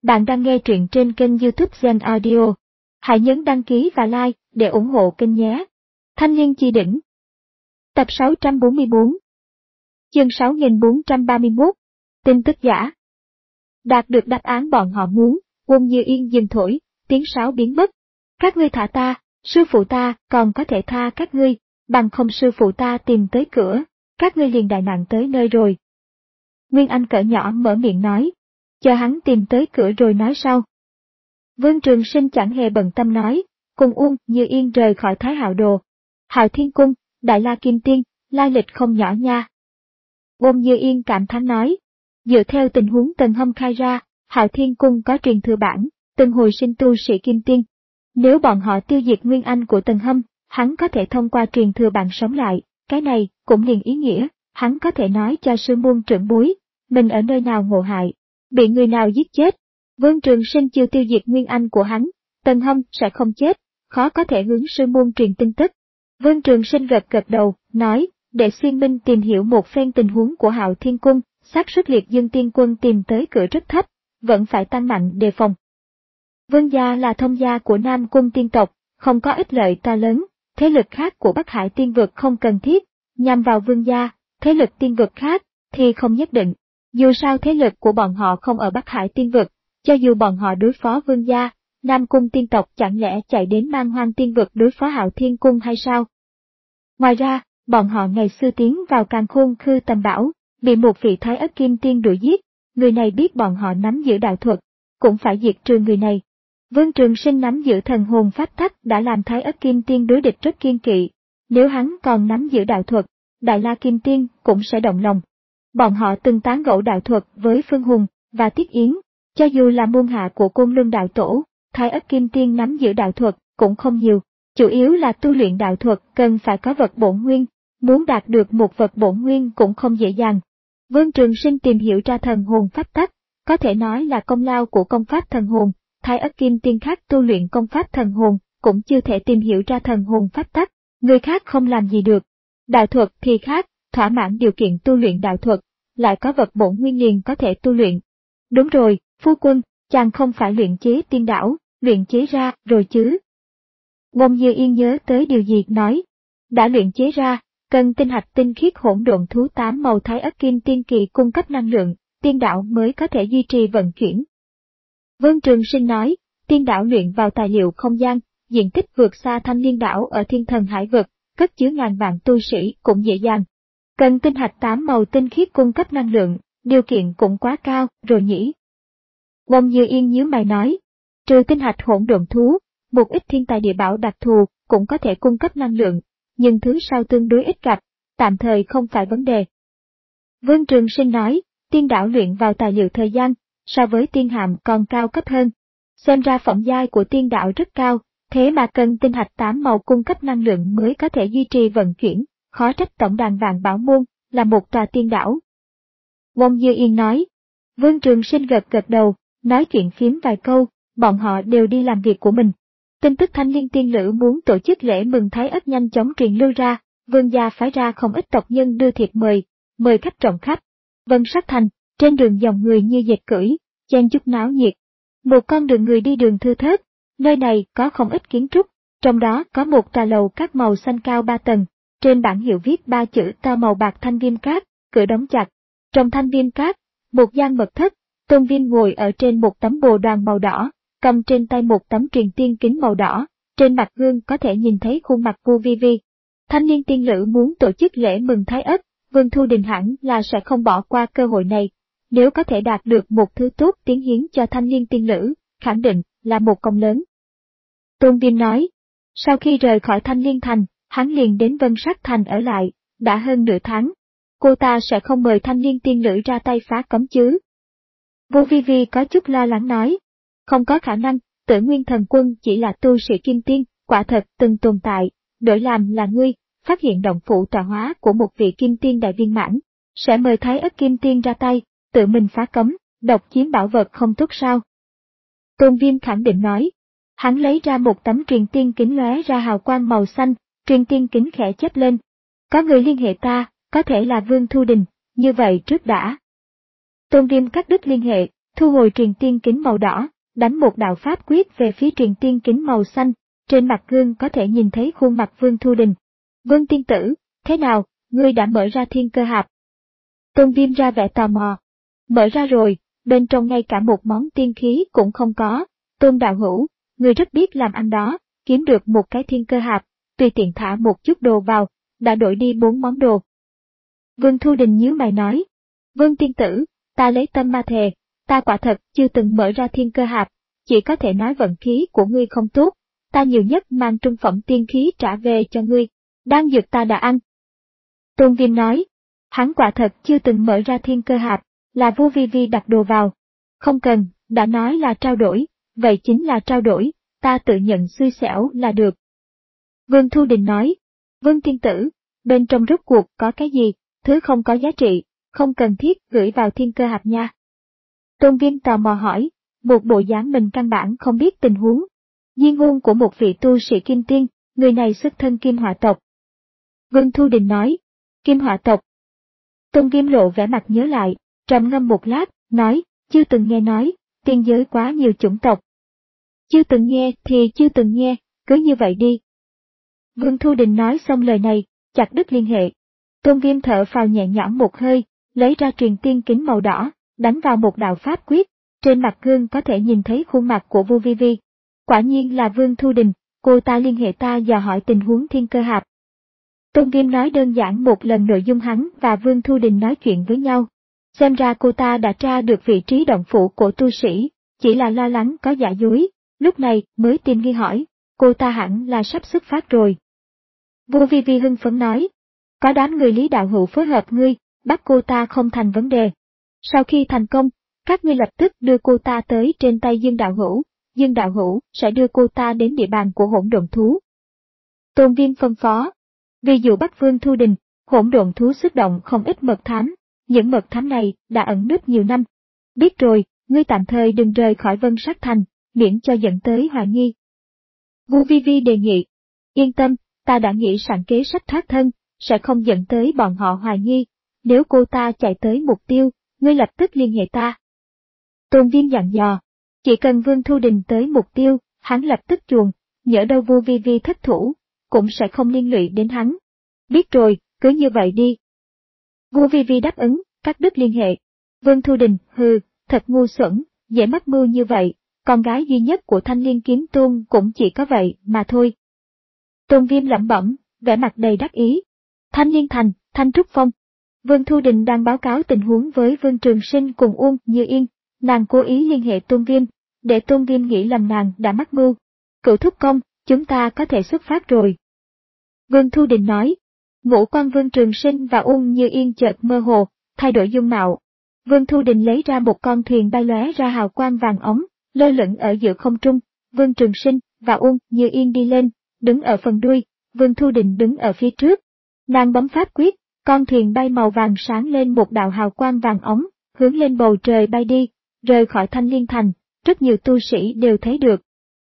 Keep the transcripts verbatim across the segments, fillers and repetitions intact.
Bạn đang nghe truyện trên kênh YouTube Zen Audio. Hãy nhấn đăng ký và like để ủng hộ kênh nhé. Thanh niên chi đỉnh. Tập sáu trăm bốn mươi tư. Chương sáu nghìn bốn trăm ba mươi mốt. Tin tức giả. Đạt được đáp án bọn họ muốn, Quân Như Yên dừng thổi, tiếng sáo biến mất. Các ngươi thả ta, sư phụ ta còn có thể tha các ngươi, bằng không sư phụ ta tìm tới cửa, các ngươi liền đại nạn tới nơi rồi. Nguyên Anh cỡ nhỏ mở miệng nói. Chờ hắn tìm tới cửa rồi nói sau. Vương Trường Sinh chẳng hề bận tâm nói, cùng Uông Như Yên rời khỏi Thái Hạo Đồ. Hạo Thiên Cung, Đại La Kim Tiên, lai lịch không nhỏ nha. Uông Như Yên cảm thán nói, dựa theo tình huống Tần Hâm khai ra, Hạo Thiên Cung có truyền thừa bản, từng hồi sinh tu sĩ Kim Tiên. Nếu bọn họ tiêu diệt Nguyên Anh của Tần Hâm, hắn có thể thông qua truyền thừa bản sống lại, cái này cũng liền ý nghĩa, hắn có thể nói cho sư môn trưởng bối, mình ở nơi nào ngộ hại, bị người nào giết chết. Vương Trường Sinh chưa tiêu diệt Nguyên Anh của hắn, Tần Hâm sẽ không chết, khó có thể hướng sư môn truyền tin tức. Vương Trường Sinh gật gật đầu, nói, để Xuyên Minh tìm hiểu một phen tình huống của Hạo Thiên Cung, xác suất liệt dương tiên quân tìm tới cửa rất thấp, vẫn phải tăng mạnh đề phòng. Vương gia là thông gia của Nam Cung tiên tộc, không có ích lợi to lớn, thế lực khác của Bắc Hải tiên vực không cần thiết, nhằm vào vương gia, thế lực tiên vực khác thì không nhất định. Dù sao thế lực của bọn họ không ở Bắc Hải tiên vực, cho dù bọn họ đối phó vương gia, Nam Cung tiên tộc chẳng lẽ chạy đến Man Hoang tiên vực đối phó Hạo Thiên Cung hay sao? Ngoài ra, bọn họ ngày xưa tiến vào Càn Khôn Khư tầm bảo, bị một vị Thái Ất Kim Tiên đuổi giết, người này biết bọn họ nắm giữ đạo thuật, cũng phải diệt trừ người này. Vương Trường Sinh nắm giữ thần hồn pháp tắc đã làm Thái Ất Kim Tiên đối địch rất kiên kỵ, nếu hắn còn nắm giữ đạo thuật, Đại La Kim Tiên cũng sẽ động lòng. Bọn họ từng tán gẫu đạo thuật với Phương Hùng và Tiết Yến, cho dù là môn hạ của Côn Luân đạo tổ, Thái Ất Kim Tiên nắm giữ đạo thuật cũng không nhiều, chủ yếu là tu luyện đạo thuật cần phải có vật bổn nguyên, muốn đạt được một vật bổn nguyên cũng không dễ dàng. Vương Trường Sinh tìm hiểu ra thần hồn pháp tắc, có thể nói là công lao của công pháp thần hồn, Thái Ất Kim Tiên khác tu luyện công pháp thần hồn cũng chưa thể tìm hiểu ra thần hồn pháp tắc, người khác không làm gì được. Đạo thuật thì khác, thỏa mãn điều kiện tu luyện đạo thuật, lại có vật bổn nguyên liền có thể tu luyện. Đúng rồi, phu quân, chàng không phải luyện chế tiên đảo, luyện chế ra rồi chứ? Ngôn Như Yên nhớ tới điều gì nói, đã luyện chế ra, cần tinh hạch tinh khiết hỗn độn thú tám màu Thái Ất Kim Tiên kỳ cung cấp năng lượng, tiên đảo mới có thể duy trì vận chuyển. Vương Trường Sinh nói, tiên đảo luyện vào tài liệu không gian, diện tích vượt xa Thanh Liên đảo ở Thiên Thần Hải vực, cất chứa ngàn vạn tu sĩ cũng dễ dàng. Cần tinh hạch tám màu tinh khiết cung cấp năng lượng, điều kiện cũng quá cao, rồi nhỉ. Ngôn Như Yên nhíu mày nói, trừ tinh hạch hỗn độn thú, một ít thiên tài địa bảo đặc thù cũng có thể cung cấp năng lượng, nhưng thứ sau tương đối ít gặp, tạm thời không phải vấn đề. Vương Trường Sinh nói, tiên đảo luyện vào tài liệu thời gian, so với tiên hàm còn cao cấp hơn. Xem ra phẩm giai của tiên đảo rất cao, thế mà cần tinh hạch tám màu cung cấp năng lượng mới có thể duy trì vận chuyển, khó trách tổng đàn vạn bảo môn là một tòa tiên đảo. Ngôn Như Yên nói. Vương Trường Sinh gật gật đầu, nói chuyện phiếm vài câu, bọn họ đều đi làm việc của mình. Tin tức Thanh Liên tiên lữ muốn tổ chức lễ mừng Thái Ất nhanh chóng truyền lưu ra, vương gia phái ra không ít tộc nhân đưa thiệp mời, mời khách rộng khắp. Vân Sắc Thành, trên đường dòng người như dệt cưỡi, chen chúc náo nhiệt. Một con đường người đi đường thưa thớt, nơi này có không ít kiến trúc, trong đó có một tòa lầu các màu xanh cao ba tầng, trên bảng hiệu viết ba chữ to màu bạc Thanh Viêm Các, cửa đóng chặt. Trong Thanh Viêm Các, một gian mật thất, Tôn Viêm ngồi ở trên một tấm bồ đoàn màu đỏ, cầm trên tay một tấm truyền tiên kính màu đỏ, trên mặt gương có thể nhìn thấy khuôn mặt Vu Vi Vi. Thanh Liên tiên lữ muốn tổ chức lễ mừng Thái Ất, Vương Thu Đình hẳn là sẽ không bỏ qua cơ hội này. Nếu có thể đạt được một thứ tốt tiến hiến cho Thanh Liên tiên lữ, khẳng định là một công lớn. Tôn Viêm nói, sau khi rời khỏi Thanh Liên Thành, hắn liền đến Vân Sắc Thành ở lại, đã hơn nửa tháng. Cô ta sẽ không mời Thanh Liên tiên lữ ra tay phá cấm chứ? Vu Vi Vi có chút lo lắng nói, không có khả năng, Tử Nguyên Thần Quân chỉ là tu sĩ kim tiên, quả thật từng tồn tại, đổi làm là ngươi, phát hiện động phủ tọa hóa của một vị kim tiên đại viên mãn, sẽ mời Thái Ất Kim Tiên ra tay, tự mình phá cấm, độc chiếm bảo vật không tốt sao? Tôn Viêm khẳng định nói. Hắn lấy ra một tấm truyền tiên kính lóe ra hào quang màu xanh, truyền tiên kính khẽ chớp lên. Có người liên hệ ta, có thể là Vương Thu Đình, như vậy trước đã. Tôn Viêm cắt đứt liên hệ, thu hồi truyền tiên kính màu đỏ, đánh một đạo pháp quyết về phía truyền tiên kính màu xanh, trên mặt gương có thể nhìn thấy khuôn mặt Vương Thu Đình. Vương tiên tử, thế nào, ngươi đã mở ra thiên cơ hạp? Tôn Viêm ra vẻ tò mò. Mở ra rồi, bên trong ngay cả một món tiên khí cũng không có. Tôn đạo hữu, ngươi rất biết làm ăn đó, kiếm được một cái thiên cơ hạp, tùy tiện thả một chút đồ vào, đã đổi đi bốn món đồ. Vương Thu Đình nhíu mày nói, Vương tiên tử, ta lấy tâm ma thề, ta quả thật chưa từng mở ra thiên cơ hạp, chỉ có thể nói vận khí của ngươi không tốt, ta nhiều nhất mang trung phẩm tiên khí trả về cho ngươi, đan dược ta đã ăn. Tôn Viêm nói, hắn quả thật chưa từng mở ra thiên cơ hạp, là Vu Vi Vi đặt đồ vào. Không cần, đã nói là trao đổi, vậy chính là trao đổi, ta tự nhận xui xẻo là được. Vương Thu Đình nói, Vương tiên tử, bên trong rốt cuộc có cái gì, thứ không có giá trị, không cần thiết gửi vào thiên cơ hạp nha. Tôn Viêm tò mò hỏi, một bộ dáng mình căn bản không biết tình huống. Di ngôn của một vị tu sĩ kim tiên, người này xuất thân kim hỏa tộc. Vương Thu Đình nói, kim hỏa tộc. Tôn Viêm lộ vẻ mặt nhớ lại, trầm ngâm một lát, nói, chưa từng nghe nói, tiên giới quá nhiều chủng tộc. Chưa từng nghe thì chưa từng nghe, cứ như vậy đi. Vương Thu Đình nói xong lời này, chặt đứt liên hệ. Tôn Viêm thở phào nhẹ nhõm một hơi, lấy ra truyền tiên kính màu đỏ, đánh vào một đạo pháp quyết, trên mặt gương có thể nhìn thấy khuôn mặt của Vu Vi Vi. Quả nhiên là Vương Thu Đình, cô ta liên hệ ta dò hỏi tình huống thiên cơ hạp. Tôn Viêm nói đơn giản một lần nội dung hắn và Vương Thu Đình nói chuyện với nhau. Xem ra cô ta đã tra được vị trí động phủ của tu sĩ, chỉ là lo lắng có giả dối, lúc này mới tìm nghi hỏi, cô ta hẳn là sắp xuất phát rồi. Vu Vi Vi hưng phấn nói, có đám người Lý đạo hữu phối hợp ngươi, bắt cô ta không thành vấn đề. Sau khi thành công, các ngươi lập tức đưa cô ta tới trên tay Dương đạo hữu, Dương đạo hữu sẽ đưa cô ta đến địa bàn của hỗn độn thú. Tôn Viêm phân phó, vì dù bắt Vương Thu Đình, hỗn độn thú xuất động không ít mật thám, những mật thám này đã ẩn núp nhiều năm. Biết rồi, ngươi tạm thời đừng rời khỏi Vân Sát Thành, miễn cho dẫn tới hoài nghi. Vu Vi Vi đề nghị, yên tâm, ta đã nghĩ sẵn kế sách thoát thân, sẽ không dẫn tới bọn họ hoài nghi, nếu cô ta chạy tới mục tiêu, ngươi lập tức liên hệ ta. Tôn Viêm dặn dò, chỉ cần Vương Thu Đình tới mục tiêu, hắn lập tức chuồn, nhỡ đâu Vu Vi Vi thất thủ, cũng sẽ không liên lụy đến hắn. Biết rồi, cứ như vậy đi. Vu Vi Vi đáp ứng, cắt đứt liên hệ. Vương Thu Đình, hừ, thật ngu xuẩn, dễ mắc mưu như vậy, con gái duy nhất của Thanh Liên Kiếm Tôn cũng chỉ có vậy mà thôi. Tôn Viêm lẩm bẩm, vẻ mặt đầy đắc ý. Thanh Liên Thành, Thanh Trúc Phong. Vương Thu Đình đang báo cáo tình huống với Vương Trường Sinh cùng Uông Như Yên, nàng cố ý liên hệ Tôn Viêm, để Tôn Viêm nghĩ lầm nàng đã mắc mưu. Cựu thúc công, chúng ta có thể xuất phát rồi. Vương Thu Đình nói. Ngũ quan Vương Trường Sinh và Uông Như Yên chợt mơ hồ, thay đổi dung mạo. Vương Thu Đình lấy ra một con thuyền bay lóe ra hào quang vàng ống, lơ lửng ở giữa không trung. Vương Trường Sinh và Uông Như Yên đi lên, đứng ở phần đuôi, Vương Thu Đình đứng ở phía trước. Nàng bấm pháp quyết, con thuyền bay màu vàng sáng lên một đạo hào quang vàng ống, hướng lên bầu trời bay đi, rời khỏi Thanh Liên Thành, rất nhiều tu sĩ đều thấy được.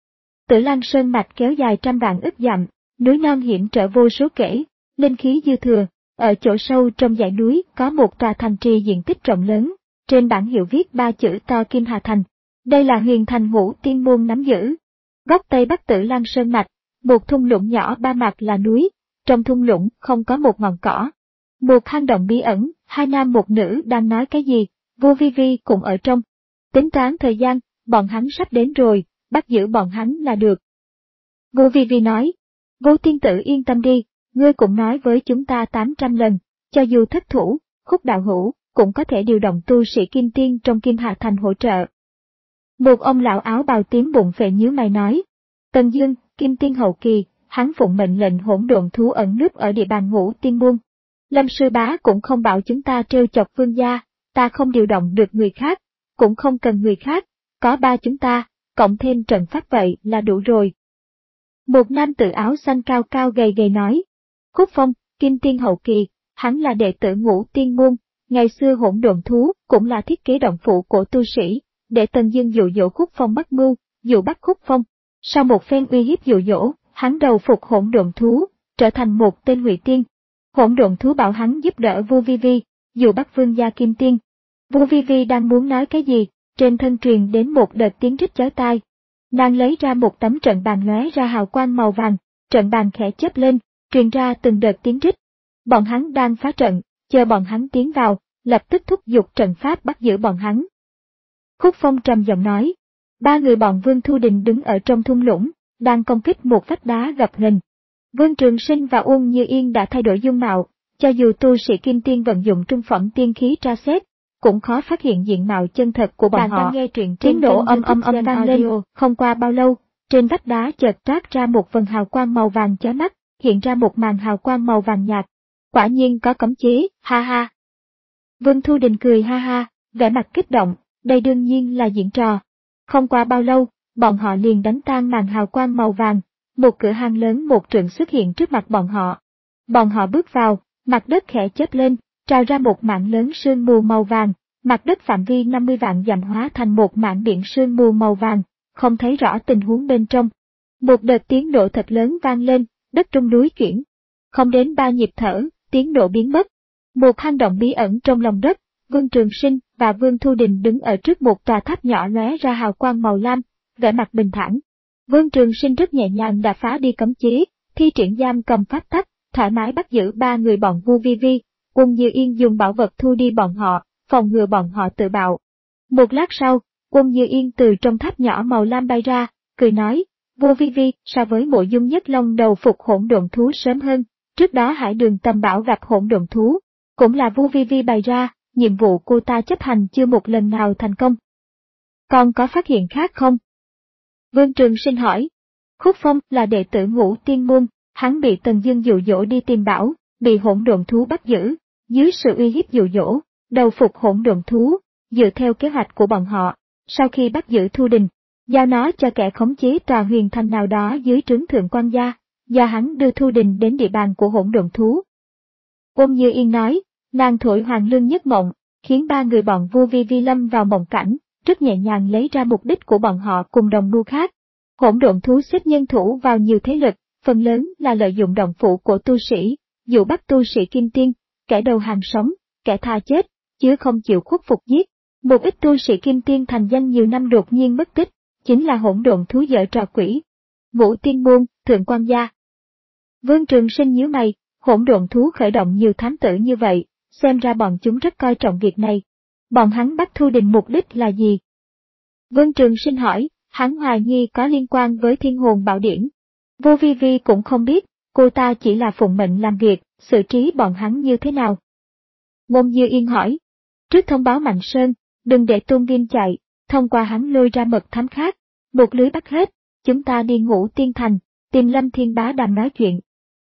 Tử Lan Sơn mạch kéo dài trăm vạn ức dặm, núi non hiểm trở vô số kể, linh khí dư thừa, ở chỗ sâu trong dãy núi có một tòa thành trì diện tích rộng lớn, trên bảng hiệu viết ba chữ to Kim Hà Thành. Đây là huyền thành Ngũ Tiên Môn nắm giữ. Góc Tây Bắc Tử Lan Sơn mạch, một thung lũng nhỏ ba mặt là núi, trong thung lũng không có một ngọn cỏ. Một hang động bí ẩn, hai nam một nữ đang nói cái gì, Vu Vi Vi cũng ở trong. Tính toán thời gian, bọn hắn sắp đến rồi, bắt giữ bọn hắn là được. Vu Vi Vi nói, Vu tiên tử yên tâm đi, ngươi cũng nói với chúng ta tám trăm lần, cho dù thất thủ, Khúc đạo hữu, cũng có thể điều động tu sĩ kim tiên trong Kim Hà Thành hỗ trợ. Một ông lão áo bào tím bụng phệ nhíu mày nói, Tần Dương, kim tiên hậu kỳ, hắn phụng mệnh lệnh hỗn độn thú ẩn núp ở địa bàn Ngũ Tiên Môn. Lâm sư bá cũng không bảo chúng ta trêu chọc vương gia, ta không điều động được người khác, cũng không cần người khác, có ba chúng ta, cộng thêm trận pháp vậy là đủ rồi. Một nam tử áo xanh cao cao gầy gầy nói, Khúc Phong, kim tiên hậu kỳ, hắn là đệ tử Ngũ Tiên Môn, ngày xưa hỗn độn thú cũng là thiết kế động phủ của tu sĩ, để Tần Dương dụ dỗ Khúc Phong bắt mưu, dụ bắt Khúc Phong. Sau một phen uy hiếp dụ dỗ, hắn đầu phục hỗn độn thú, trở thành một tên ngụy tiên. Hỗn độn thú bảo hắn giúp đỡ Vu Vi Vi, dụ bắt vương gia kim tiên. Vu Vi Vi đang muốn nói cái gì, trên thân truyền đến một đợt tiếng rít chói tai. Nàng lấy ra một tấm trận bàn lóe ra hào quang màu vàng, trận bàn khẽ chớp lên, truyền ra từng đợt tiếng rít. Bọn hắn đang phá trận, chờ bọn hắn tiến vào, lập tức thúc giục trận pháp bắt giữ bọn hắn. Khúc Phong trầm giọng nói, ba người bọn Vương Thu Đình đứng ở trong thung lũng, đang công kích một vách đá gập ghềnh. Vương Trường Sinh và Uông Như Yên đã thay đổi dung mạo, cho dù tu sĩ kim tiên vận dụng trung phẩm tiên khí tra xét, cũng khó phát hiện diện mạo chân thật của bọn Bạn họ. đang nghe truyện Tiếng trên nổ kênh âm âm âm YouTube vang Gen lên, Audio. không qua bao lâu, trên vách đá chợt toát ra một vầng hào quang màu vàng chói mắt, hiện ra một màn hào quang màu vàng nhạt. Quả nhiên có cấm chế, ha ha. Vương Thu Đình cười ha ha, vẻ mặt kích động, đây đương nhiên là diễn trò. Không qua bao lâu, bọn họ liền đánh tan màn hào quang màu vàng, một cửa hang lớn một trượng xuất hiện trước mặt bọn họ. Bọn họ bước vào, mặt đất khẽ chớp lên, trào ra một mảng lớn sương mù màu vàng, mặt đất phạm vi năm mươi vạn dặm hóa thành một mảng biển sương mù màu vàng, không thấy rõ tình huống bên trong. Một đợt tiếng nổ thật lớn vang lên, đất rung núi chuyển. Không đến ba nhịp thở, tiếng nổ biến mất. Một hang động bí ẩn trong lòng đất, Vương Trường Sinh và Vương Thu Đình đứng ở trước một tòa tháp nhỏ lóe ra hào quang màu lam, vẻ mặt bình thản. Vương Trường Sinh rất nhẹ nhàng đã phá đi cấm chế, thi triển giam cầm pháp tắc, thoải mái bắt giữ ba người bọn Vu Vi Vi. Uông Như Yên dùng bảo vật thu đi bọn họ, phòng ngừa bọn họ tự bạo. Một lát sau, Uông Như Yên từ trong tháp nhỏ màu lam bay ra, cười nói, Vu Vi Vi, so với Mộ Dung Nhất Long đầu phục hỗn độn thú sớm hơn, trước đó Hải Đường Tầm Bảo gặp hỗn độn thú, cũng là Vu Vi Vi bày ra, nhiệm vụ cô ta chấp hành chưa một lần nào thành công. Còn có phát hiện khác không? Vương Trường Sinh hỏi. Khúc Phong là đệ tử Ngũ Tiên Môn, hắn bị Tần Dương dụ dỗ đi tìm bảo, bị hỗn độn thú bắt giữ, dưới sự uy hiếp dụ dỗ, đầu phục hỗn độn thú, dựa theo kế hoạch của bọn họ, sau khi bắt giữ Thu Đình, giao nó cho kẻ khống chế tòa huyền thành nào đó dưới trướng Thượng Quan gia, do hắn đưa Thu Đình đến địa bàn của hỗn độn thú. Ôm Như Yên nói, nàng thổi hoàng lương nhất mộng, khiến ba người bọn Vu Vi Vi lâm vào mộng cảnh, rất nhẹ nhàng lấy ra mục đích của bọn họ cùng đồng mưu khác. Hỗn độn thú xếp nhân thủ vào nhiều thế lực, phần lớn là lợi dụng động phủ của tu sĩ, dụ bắt tu sĩ kim tiên, kẻ đầu hàng sống, kẻ tha chết, chứ không chịu khuất phục giết. Một ít tu sĩ kim tiên thành danh nhiều năm đột nhiên mất tích, chính là hỗn độn thú giở trò quỷ. Ngũ Tiên Môn, Thượng Quan gia. Vương Trường Sinh nhíu mày, hỗn độn thú khởi động nhiều thám tử như vậy, xem ra bọn chúng rất coi trọng việc này. Bọn hắn bắt Thu Đình mục đích là gì? Vương Trường Sinh hỏi, hắn hoài nghi có liên quan với Thiên Hồn Bảo Điển. Vô Vi Vi cũng không biết, cô ta chỉ là phụng mệnh làm việc, xử trí bọn hắn như thế nào. Ngôn Như Yên hỏi, trước thông báo Mạnh Sơn, đừng để Tôn Nghiêm chạy, thông qua hắn lôi ra mật thám khác, một lưới bắt hết, chúng ta đi Ngũ Tiên Thành, tìm Lâm Thiên Bá Đàm nói chuyện.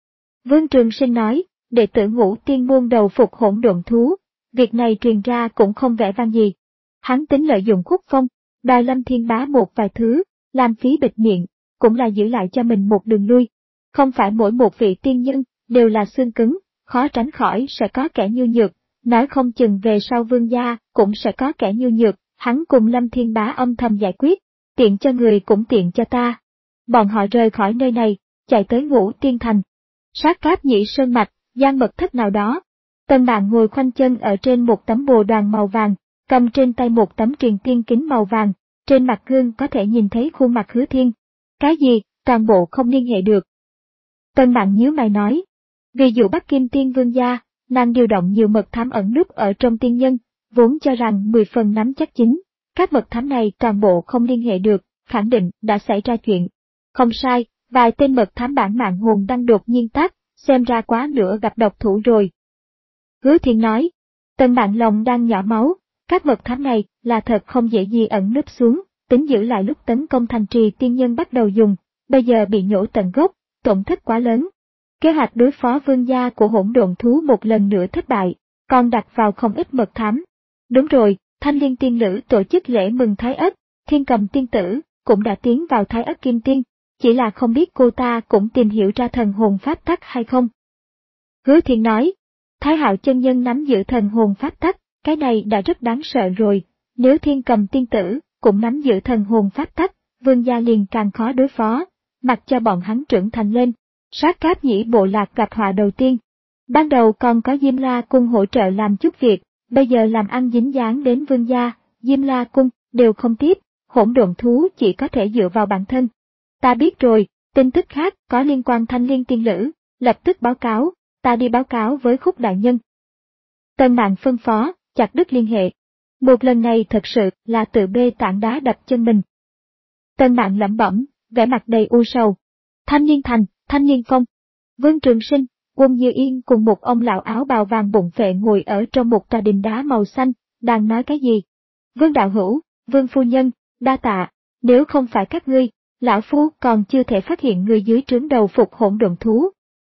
Vương Trường Sinh nói, đệ tử Ngũ Tiên Môn đầu phục hỗn độn thú, việc này truyền ra cũng không vẻ vang gì. Hắn tính lợi dụng Khúc Phong, đòi Lâm Thiên Bá một vài thứ, làm phí bịt miệng, cũng là giữ lại cho mình một đường lui. Không phải mỗi một vị tiên nhân đều là xương cứng, khó tránh khỏi sẽ có kẻ nhu nhược, nói không chừng về sau Vương gia cũng sẽ có kẻ nhu nhược, hắn cùng Lâm Thiên Bá âm thầm giải quyết, tiện cho người cũng tiện cho ta. Bọn họ rời khỏi nơi này, chạy tới Ngũ Tiên Thành. Sát Cáp Nhĩ Sơn Mạch, gian mật thất nào đó. Tân Bạn ngồi khoanh chân ở trên một tấm bồ đoàn màu vàng, cầm trên tay một tấm truyền tiên kính màu vàng, trên mặt gương có thể nhìn thấy khuôn mặt Hứa Thiên. Cái gì, toàn bộ không liên hệ được. Tân Bạn nhíu mày nói, vì dụ bắt Kim Tiên Vương gia, nàng điều động nhiều mật thám ẩn núp ở trong tiên nhân, vốn cho rằng mười phần nắm chắc chính. Các mật thám này toàn bộ không liên hệ được, khẳng định đã xảy ra chuyện. Không sai, vài tên mật thám bản mạng hồn đang đột nhiên tắt, xem ra quá lửa gặp độc thủ rồi. Hứa Thiên nói, Tân Bạn lòng đang nhỏ máu, các mật thám này là thật không dễ gì ẩn núp xuống, tính giữ lại lúc tấn công thành trì tiên nhân bắt đầu dùng, bây giờ bị nhổ tận gốc, tổn thất quá lớn. Kế hoạch đối phó vương gia của hỗn độn thú một lần nữa thất bại, còn đặt vào không ít mật thám. Đúng rồi, Thanh Liên Tiên Nữ tổ chức lễ mừng Thái Ất, Thiên Cầm Tiên Tử cũng đã tiến vào Thái Ất Kim Tiên, chỉ là không biết cô ta cũng tìm hiểu ra thần hồn pháp tắc hay không. Hứa Thiên nói, Thái Hạo chân nhân nắm giữ thần hồn pháp tắc, cái này đã rất đáng sợ rồi, nếu Thiên Cầm Tiên Tử cũng nắm giữ thần hồn pháp tắc, vương gia liền càng khó đối phó, mặc cho bọn hắn trưởng thành lên. Sát Cáp Nhĩ bộ lạc gặp họa đầu tiên. Ban đầu còn có Diêm La Cung hỗ trợ làm chút việc, bây giờ làm ăn dính dáng đến vương gia, Diêm La Cung đều không tiếp, hỗn độn thú chỉ có thể dựa vào bản thân. Ta biết rồi, tin tức khác có liên quan Thanh Liên tiên nữ, lập tức báo cáo, ta đi báo cáo với Khúc đại nhân. Tân Mạn phân phó, chặt đứt liên hệ. Một lần này thật sự là tự bê tảng đá đập chân mình. Tân Mạn lẩm bẩm, vẻ mặt đầy u sầu. Thanh Niên Thành, Thanh Niên Phong. Vương Trường Sinh, Quân Như Yên cùng một ông lão áo bào vàng bụng phệ ngồi ở trong một tòa đình đá màu xanh, đang nói cái gì? Vương đạo hữu, Vương phu nhân, đa tạ, nếu không phải các ngươi, lão phu còn chưa thể phát hiện người dưới trướng đầu phục hỗn độn thú.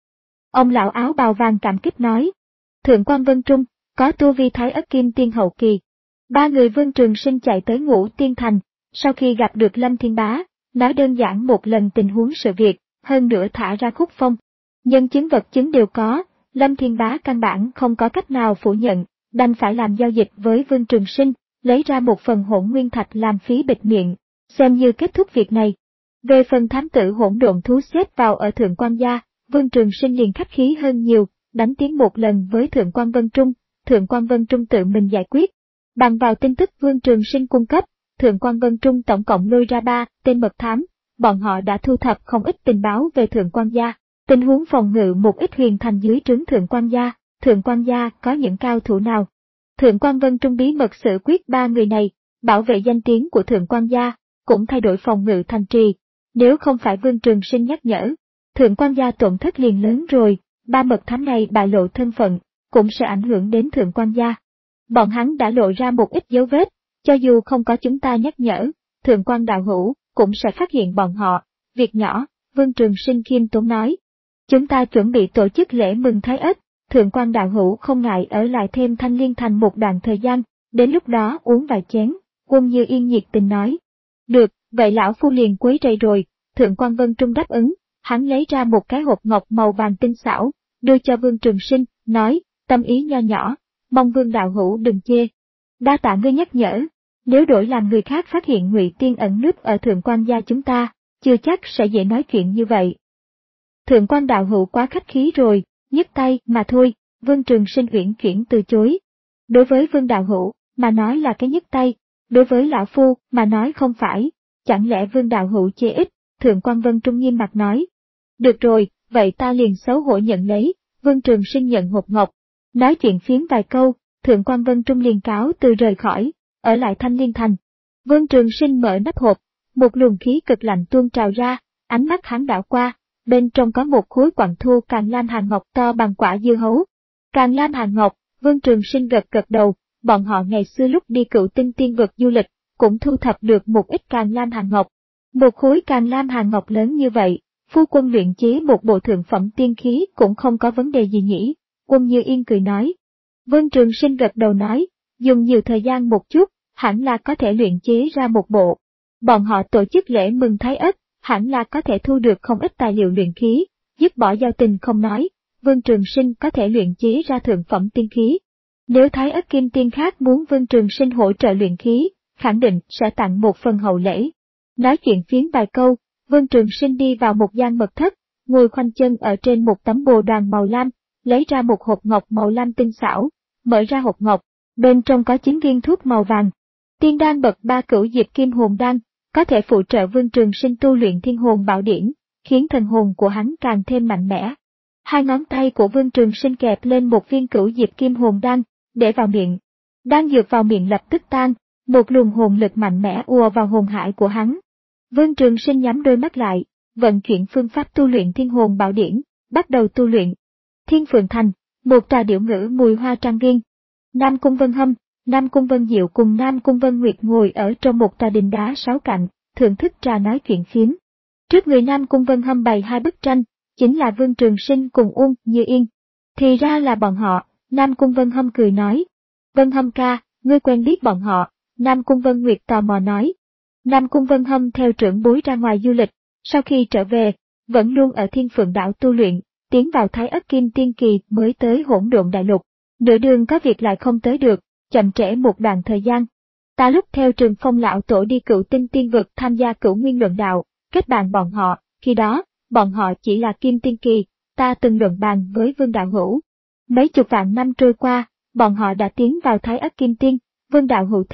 Ông lão áo bào vàng cảm kích nói. Thượng quan Vân Trung, có tu vi Thái Ất Kim Tiên hậu kỳ. Ba người Vương Trường Sinh chạy tới Ngũ Tiên Thành, sau khi gặp được Lâm Thiên Bá, nói đơn giản một lần tình huống sự việc, hơn nữa thả ra Khúc Phong. Nhân chứng vật chứng đều có, Lâm Thiên Bá căn bản không có cách nào phủ nhận, đành phải làm giao dịch với Vương Trường Sinh, lấy ra một phần hỗn nguyên thạch làm phí bịt miệng, xem như kết thúc việc này. Về phần thám tử hỗn độn thú xếp vào ở Thượng quan gia, Vương Trường Sinh liền khách khí hơn nhiều, đánh tiếng một lần với Thượng quan Vân Trung, Thượng quan Vân Trung tự mình giải quyết. Bằng vào tin tức Vương Trường Sinh cung cấp, Thượng quan Vân Trung tổng cộng lôi ra ba tên mật thám, bọn họ đã thu thập không ít tình báo về Thượng quan gia, tình huống phòng ngự một ít huyền thành dưới trướng Thượng quan gia, Thượng quan gia có những cao thủ nào. Thượng quan Vân Trung bí mật xử quyết ba người này, bảo vệ danh tiếng của Thượng quan gia, cũng thay đổi phòng ngự thành trì. Nếu không phải Vương Trường Sinh nhắc nhở, Thượng quan gia tổn thất liền lớn rồi, ba mật thám này bại lộ thân phận, cũng sẽ ảnh hưởng đến Thượng quan gia. Bọn hắn đã lộ ra một ít dấu vết, cho dù không có chúng ta nhắc nhở, Thượng quan đạo hữu cũng sẽ phát hiện bọn họ. Việc nhỏ, Vương Trường Sinh khiêm tốn nói. Chúng ta chuẩn bị tổ chức lễ mừng Thái Ất, Thượng quan đạo hữu không ngại ở lại thêm Thanh Liên Thành một đoạn thời gian, đến lúc đó uống vài chén, Quân Như Yên nhiệt tình nói. Được, vậy lão phu liền quấy rầy rồi, Thượng quan Vân Trung đáp ứng, hắn lấy ra một cái hộp ngọc màu vàng tinh xảo, đưa cho Vương Trường Sinh, nói, tâm ý nho nhỏ, mong Vương đạo hữu đừng chê. Đa tạ ngươi nhắc nhở, nếu đổi làm người khác phát hiện Ngụy Tiên ẩn núp ở Thượng quan gia chúng ta, chưa chắc sẽ dễ nói chuyện như vậy. Thượng quan đạo hữu quá khách khí rồi, nhấc tay mà thôi, Vương Trường Sinh uyển chuyển từ chối. Đối với Vương đạo hữu, mà nói là cái nhấc tay, đối với lão phu, mà nói không phải, chẳng lẽ Vương đạo hữu chê ít, Thượng quan Vân Trung nghiêm mặt nói. Được rồi, vậy ta liền xấu hổ nhận lấy, Vương Trường Sinh nhận hộp ngọc. Nói chuyện phiếm vài câu, Thượng quan Vân Trung liền cáo từ rời khỏi, ở lại Thanh Liên Thành. Vương Trường Sinh mở nắp hộp, một luồng khí cực lạnh tuôn trào ra, ánh mắt hắn đảo qua, bên trong có một khối quặng thô càng lam hàng ngọc to bằng quả dưa hấu. Càng lam hàng ngọc, Vương Trường Sinh gật gật đầu, bọn họ ngày xưa lúc đi Cựu Tinh Tiên vực du lịch, cũng thu thập được một ít càng lam hàng ngọc. Một khối càng lam hàng ngọc lớn như vậy, phu quân luyện chế một bộ thượng phẩm tiên khí cũng không có vấn đề gì nhỉ, Quân Như Yên cười nói. Vương Trường Sinh gật đầu nói, dùng nhiều thời gian một chút, hẳn là có thể luyện chế ra một bộ. Bọn họ tổ chức lễ mừng Thái Ất, hẳn là có thể thu được không ít tài liệu luyện khí, dứt bỏ giao tình không nói, Vương Trường Sinh có thể luyện chế ra thượng phẩm tiên khí. Nếu Thái Ất Kim Tiên khác muốn Vương Trường Sinh hỗ trợ luyện khí, khẳng định sẽ tặng một phần hậu lễ. Nói chuyện phiếm vài câu, Vương Trường Sinh đi vào một gian mật thất, ngồi khoanh chân ở trên một tấm bồ đoàn màu lam, lấy ra một hộp ngọc màu lam tinh xảo, mở ra hộp ngọc, bên trong có chín viên thuốc màu vàng. Tiên đan bậc ba cửu diệp kim hồn đan, có thể phụ trợ Vương Trường Sinh tu luyện thiên hồn bảo điển, khiến thần hồn của hắn càng thêm mạnh mẽ. Hai ngón tay của Vương Trường Sinh kẹp lên một viên cửu diệp kim hồn đan, để vào miệng. Đan dược vào miệng lập tức tan, một luồng hồn lực mạnh mẽ ùa vào hồn hải của hắn. Vương Trường Sinh nhắm đôi mắt lại, vận chuyển phương pháp tu luyện thiên hồn bảo điển, bắt đầu tu luyện. Thiên Phượng Thành, một tòa điệu ngữ mùi hoa trang viên. Nam Cung Vân Hâm, Nam Cung Vân Diệu cùng Nam Cung Vân Nguyệt ngồi ở trong một tòa đình đá sáu cạnh, thưởng thức trà nói chuyện phiếm. Trước người Nam Cung Vân Hâm bày hai bức tranh, chính là Vương Trường Sinh cùng Uông Như Yên. Thì ra là bọn họ, Nam Cung Vân Hâm cười nói. Vân Hâm ca, ngươi quen biết bọn họ, Nam Cung Vân Nguyệt tò mò nói. Nam Cung Vân Hâm theo trưởng bối ra ngoài du lịch, sau khi trở về, vẫn luôn ở Thiên Phượng Đảo tu luyện, tiến vào Thái Ất Kim Tiên kỳ mới tới Hỗn Độn Đại Lục. Nửa đường có việc lại không tới được, chậm trễ một đoạn thời gian. Ta lúc theo Trường Phong lão tổ đi Cựu Tinh Tiên vực tham gia Cửu Nguyên luận đạo, kết bạn bọn họ, khi đó, bọn họ chỉ là Kim Tiên kỳ, ta từng luận bàn với Vương đạo hữu. Mấy chục vạn năm trôi qua, bọn họ đã tiến vào Thái Ất Kim Tiên, Vương đạo hữu thế,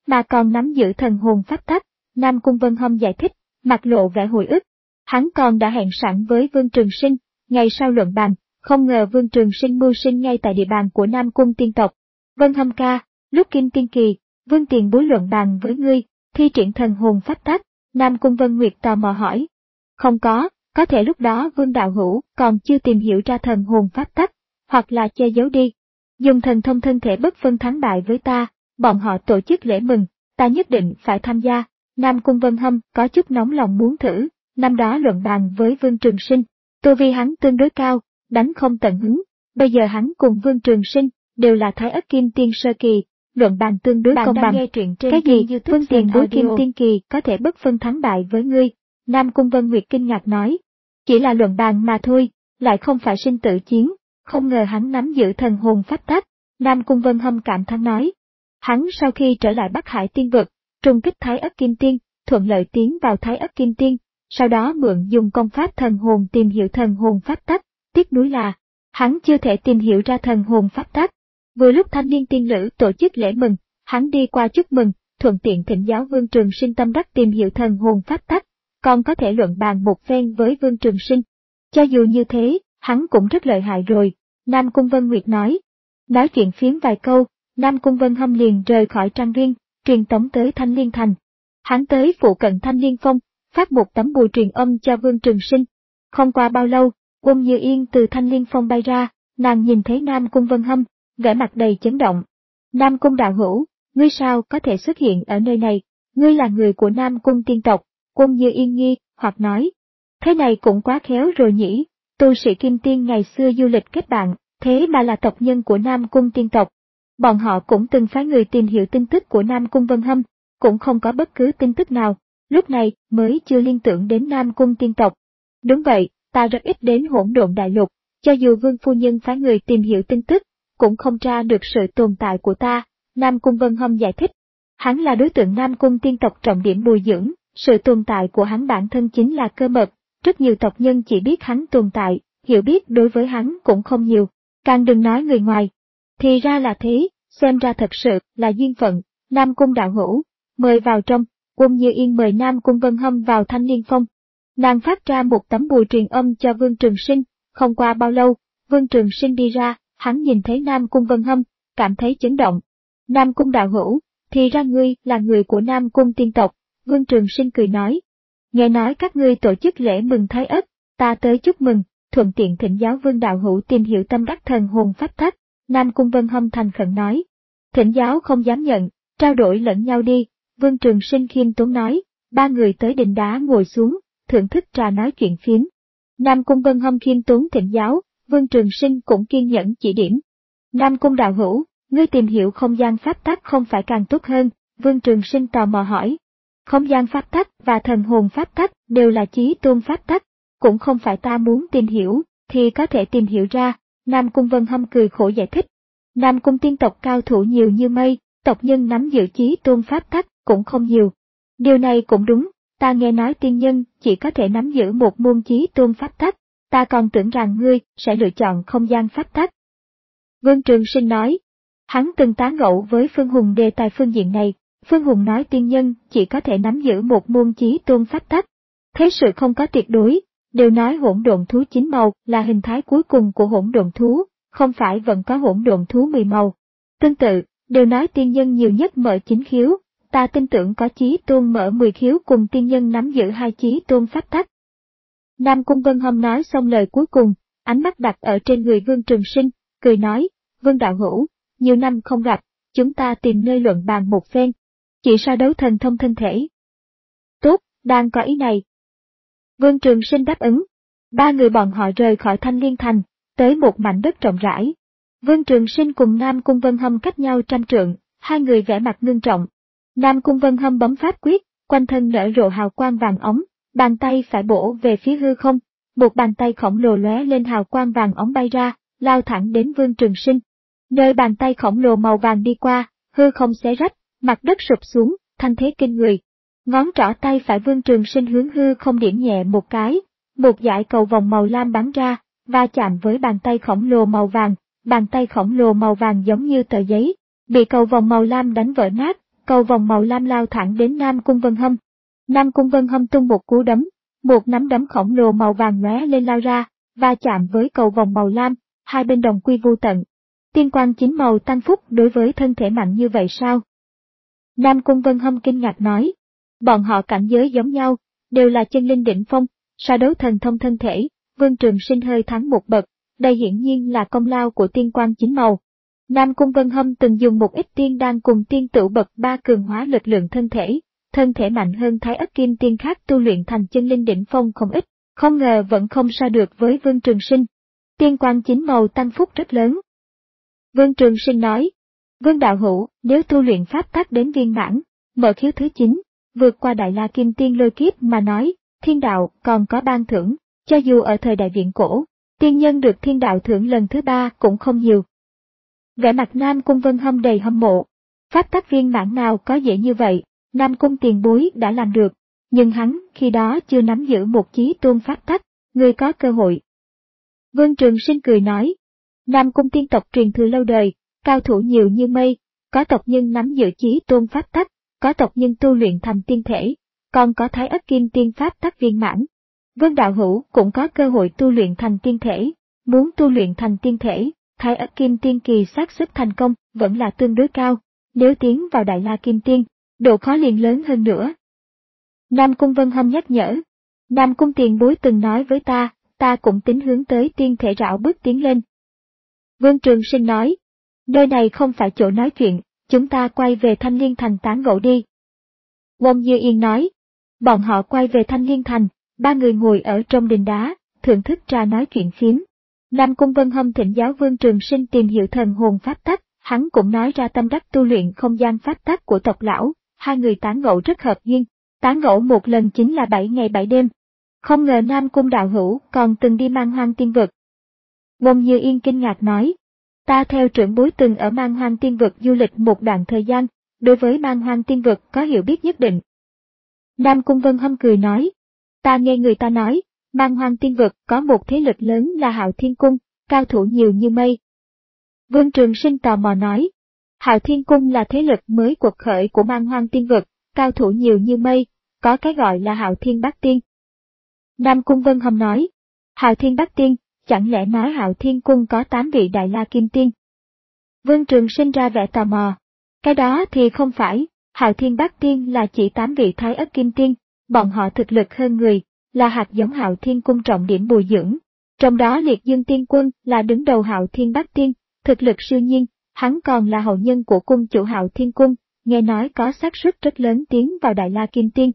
mà còn nắm giữ thần hồn pháp tắc. Nam Cung Vân Hâm giải thích, mặt lộ vẻ hồi ức. Hắn còn đã hẹn sẵn với Vương Trường Sinh, ngày sau luận bàn, không ngờ Vương Trường Sinh mưu sinh ngay tại địa bàn của Nam Cung tiên tộc. Vân Hâm ca, lúc Kim Tiên Kỳ, Vương tiền bối luận bàn với ngươi, thi triển thần hồn pháp tắc. Nam Cung Vân Nguyệt tò mò hỏi. Không có, có thể lúc đó Vương đạo hữu còn chưa tìm hiểu ra thần hồn pháp tắc, hoặc là che giấu đi. Dùng thần thông thân thể bất phân thắng bại với ta, bọn họ tổ chức lễ mừng, ta nhất định phải tham gia. Nam Cung Vân Hâm có chút nóng lòng muốn thử, năm đó luận bàn với Vương Trường Sinh, tu vi hắn tương đối cao, đánh không tận hứng, bây giờ hắn cùng Vương Trường Sinh đều là Thái Ất Kim Tiên sơ kỳ, luận bàn tương đối công bằng. Cái gì Vương tiền bối Kim Tiên kỳ có thể bất phân thắng bại với ngươi? Nam Cung Vân Nguyệt kinh ngạc nói, chỉ là luận bàn mà thôi, lại không phải sinh tử chiến, không ngờ hắn nắm giữ thần hồn pháp tắc. Nam Cung Vân Hâm cảm thán nói, hắn sau khi trở lại Bắc Hải Tiên vực, trùng kích Thái Ất Kim Tiên, thuận lợi tiến vào Thái Ất Kim Tiên, sau đó mượn dùng công pháp thần hồn tìm hiểu thần hồn pháp tắc. Tiếc nuối là, hắn chưa thể tìm hiểu ra thần hồn pháp tắc. Vừa lúc thanh niên tiên lữ tổ chức lễ mừng, hắn đi qua chúc mừng, thuận tiện thỉnh giáo Vương Trường Sinh tâm đắc tìm hiểu thần hồn pháp tắc, còn có thể luận bàn một phen với Vương Trường Sinh. Cho dù như thế, hắn cũng rất lợi hại rồi, Nam Cung Vân Nguyệt nói. Nói chuyện phiếm vài câu, Nam Cung Vân Hâm liền rời khỏi trang viên, truyền tống tới Thanh Liên Thành. Hắn tới phụ cận Thanh Liên Phong, phát một tấm bùa truyền âm cho Vương Trường Sinh. Không qua bao lâu, Uông Như Yên từ Thanh Liên Phong bay ra, nàng nhìn thấy Nam Cung Vân Hâm, vẻ mặt đầy chấn động. Nam Cung đạo hữu, ngươi sao có thể xuất hiện ở nơi này, ngươi là người của Nam Cung tiên tộc. Uông Như Yên nghi, hoặc nói, thế này cũng quá khéo rồi nhỉ, tu sĩ Kim Tiên ngày xưa du lịch kết bạn, thế mà là tộc nhân của Nam Cung tiên tộc. Bọn họ cũng từng phái người tìm hiểu tin tức của Nam Cung Vân Hâm, cũng không có bất cứ tin tức nào, lúc này mới chưa liên tưởng đến Nam Cung tiên tộc. Đúng vậy, ta rất ít đến Hỗn Độn Đại Lục, cho dù Vương phu nhân phái người tìm hiểu tin tức, cũng không tra được sự tồn tại của ta. Nam Cung Vân Hâm giải thích, hắn là đối tượng Nam Cung tiên tộc trọng điểm bồi dưỡng, sự tồn tại của hắn bản thân chính là cơ mật, rất nhiều tộc nhân chỉ biết hắn tồn tại, hiểu biết đối với hắn cũng không nhiều, càng đừng nói người ngoài. Thì ra là thế, xem ra thật sự là duyên phận. Nam Cung đạo hữu, mời vào trong. Uông Như Yên mời Nam Cung Vân Hâm vào Thanh Liên Phong. Nàng phát ra một tấm bùa truyền âm cho Vương Trường Sinh, không qua bao lâu, Vương Trường Sinh đi ra, hắn nhìn thấy Nam Cung Vân Hâm, cảm thấy chấn động. Nam Cung đạo hữu, thì ra ngươi là người của Nam Cung tiên tộc. Vương Trường Sinh cười nói, nghe nói các ngươi tổ chức lễ mừng Thái Ất, ta tới chúc mừng, thuận tiện thỉnh giáo Vương đạo hữu tìm hiểu tâm đắc thần hồn pháp tắc. Nam Cung Vân Hâm thành khẩn nói, thỉnh giáo không dám nhận, trao đổi lẫn nhau đi. Vương Trường Sinh khiêm tốn nói. Ba người tới đình đá ngồi xuống, thưởng thức trà nói chuyện phiếm. Nam Cung Vân Hâm khiêm tốn thỉnh giáo, Vương Trường Sinh cũng kiên nhẫn chỉ điểm. Nam Cung đạo hữu, ngươi tìm hiểu không gian pháp tắc không phải càng tốt hơn? Vương Trường Sinh tò mò hỏi. Không gian pháp tắc và thần hồn pháp tắc đều là chí tôn pháp tắc, cũng không phải ta muốn tìm hiểu, thì có thể tìm hiểu ra. Nam Cung Vân Hâm cười khổ giải thích. Nam Cung tiên tộc cao thủ nhiều như mây, tộc nhân nắm giữ chí tôn pháp tắc cũng không nhiều. Điều này cũng đúng, ta nghe nói tiên nhân chỉ có thể nắm giữ một môn chí tôn pháp tắc, ta còn tưởng rằng ngươi sẽ lựa chọn không gian pháp tắc. Vương Trường Sinh nói, hắn từng tán gẫu với Phương Hùng đề tài phương diện này, Phương Hùng nói tiên nhân chỉ có thể nắm giữ một môn chí tôn pháp tắc. Thế sự không có tuyệt đối, đều nói hỗn độn thú chín màu là hình thái cuối cùng của hỗn độn thú, không phải vẫn có hỗn độn thú mười màu. Tương tự, đều nói tiên nhân nhiều nhất mở chín khiếu, ta tin tưởng có chí tôn mở mười khiếu cùng tiên nhân nắm giữ hai chí tôn pháp tắc. Nam Cung Vân Hâm nói xong lời cuối cùng, ánh mắt đặt ở trên người Vương Trường Sinh, cười nói, Vương đạo hữu, nhiều năm không gặp, chúng ta tìm nơi luận bàn một phen, chỉ so đấu thần thông thân thể. Tốt, đang có ý này. Vương Trường Sinh đáp ứng. Ba người bọn họ rời khỏi Thanh Liên Thành, tới một mảnh đất rộng rãi. Vương Trường Sinh cùng Nam Cung Vân Hâm cách nhau trăm trượng, hai người vẻ mặt ngưng trọng. Nam Cung Vân Hâm bấm pháp quyết, quanh thân nở rộ hào quang vàng óng, bàn tay phải bổ về phía hư không, một bàn tay khổng lồ lóe lên hào quang vàng óng bay ra, lao thẳng đến Vương Trường Sinh. Nơi bàn tay khổng lồ màu vàng đi qua, hư không xé rách, mặt đất sụp xuống, thanh thế kinh người. Ngón trỏ tay phải Vương Trường Sinh hướng hư không điểm nhẹ một cái, một dải cầu vòng màu lam bắn ra, va chạm với bàn tay khổng lồ màu vàng, bàn tay khổng lồ màu vàng giống như tờ giấy, bị cầu vòng màu lam đánh vỡ nát, cầu vòng màu lam lao thẳng đến Nam Cung Vân Hâm. Nam Cung Vân Hâm tung một cú đấm, một nắm đấm khổng lồ màu vàng lóe lên lao ra, va chạm với cầu vòng màu lam, hai bên đồng quy vu tận. Tiên quang chín màu tăng phúc đối với thân thể mạnh như vậy sao? Nam Cung Vân Hâm kinh ngạc nói, bọn họ cảnh giới giống nhau, đều là chân linh đỉnh phong, so đấu thần thông thân thể, Vương Trường Sinh hơi thắng một bậc, đây hiển nhiên là công lao của tiên quang chín màu. Nam Cung Vân Hâm từng dùng một ít tiên đan cùng tiên tửu bậc ba cường hóa lực lượng thân thể, thân thể mạnh hơn Thái Ất Kim Tiên khác tu luyện thành chân linh đỉnh phong không ít, không ngờ vẫn không so được với Vương Trường Sinh. Tiên quang chín màu tăng phúc rất lớn. Vương Trường Sinh nói, Vương đạo hữu, nếu tu luyện pháp tắc đến viên mãn, mở khiếu thứ chín, vượt qua Đại La Kim Tiên lôi kiếp mà nói, thiên đạo còn có ban thưởng, cho dù ở thời đại viễn cổ, tiên nhân được thiên đạo thưởng lần thứ ba cũng không nhiều. Vẻ mặt Nam Cung Vân Hâm đầy hâm mộ, pháp tắc viên mãn nào có dễ như vậy, Nam Cung tiền bối đã làm được, nhưng hắn khi đó chưa nắm giữ một chí tôn pháp tắc, người có cơ hội. Vương Trường Sinh cười nói, Nam Cung tiên tộc truyền thừa lâu đời, cao thủ nhiều như mây, có tộc nhân nắm giữ chí tôn pháp tắc, có tộc nhân tu luyện thành tiên thể, còn có Thái Ất Kim Tiên pháp tắc viên mãn. Vương đạo hữu cũng có cơ hội tu luyện thành tiên thể, muốn tu luyện thành tiên thể, Thái Ất Kim Tiên kỳ xác suất thành công vẫn là tương đối cao, nếu tiến vào Đại La Kim Tiên, độ khó liền lớn hơn nữa. Nam Cung Vân Hâm nhắc nhở, Nam Cung tiền bối từng nói với ta, ta cũng tính hướng tới tiên thể rảo bước tiến lên. Vương Trường Sinh nói, nơi này không phải chỗ nói chuyện, chúng ta quay về Thanh Liên Thành tán gẫu đi. Wong Như Yên nói, bọn họ quay về Thanh Liên Thành, ba người ngồi ở trong đình đá, thưởng thức trà nói chuyện phiếm. Nam Cung Vân Hâm thỉnh giáo Vương Trường Sinh tìm hiểu thần hồn pháp tắc, hắn cũng nói ra tâm đắc tu luyện không gian pháp tắc của tộc lão, hai người tán gẫu rất hợp duyên, tán gẫu một lần chính là bảy ngày bảy đêm. Không ngờ Nam Cung đạo hữu còn từng đi Man Hoang Tiên Vực. Wong Như Yên kinh ngạc nói, ta theo trưởng bối từng ở Man Hoang Tiên Vực du lịch một đoạn thời gian, đối với Man Hoang Tiên Vực có hiểu biết nhất định. Nam Cung Vân Hâm cười nói, ta nghe người ta nói, Man Hoang Tiên Vực có một thế lực lớn là Hạo Thiên Cung, cao thủ nhiều như mây. Vương Trường Sinh tò mò nói, Hạo Thiên Cung là thế lực mới quật khởi của Man Hoang Tiên Vực, cao thủ nhiều như mây, có cái gọi là Hạo Thiên Bát Tiên. Nam Cung Vân Hâm nói, Hạo Thiên Bát Tiên, chẳng lẽ nói Hạo Thiên Cung có tám vị Đại La Kim Tiên? Vương Trường Sinh ra vẻ tò mò, cái đó thì không phải, Hạo Thiên Bát Tiên là chỉ tám vị Thái Ất Kim Tiên, bọn họ thực lực hơn người, là hạt giống Hạo Thiên Cung trọng điểm bồi dưỡng. Trong đó Liệt Dương Tiên Quân là đứng đầu Hạo Thiên Bát Tiên, thực lực siêu nhiên, hắn còn là hậu nhân của cung chủ Hạo Thiên Cung, nghe nói có xác suất rất lớn tiến vào Đại La Kim Tiên.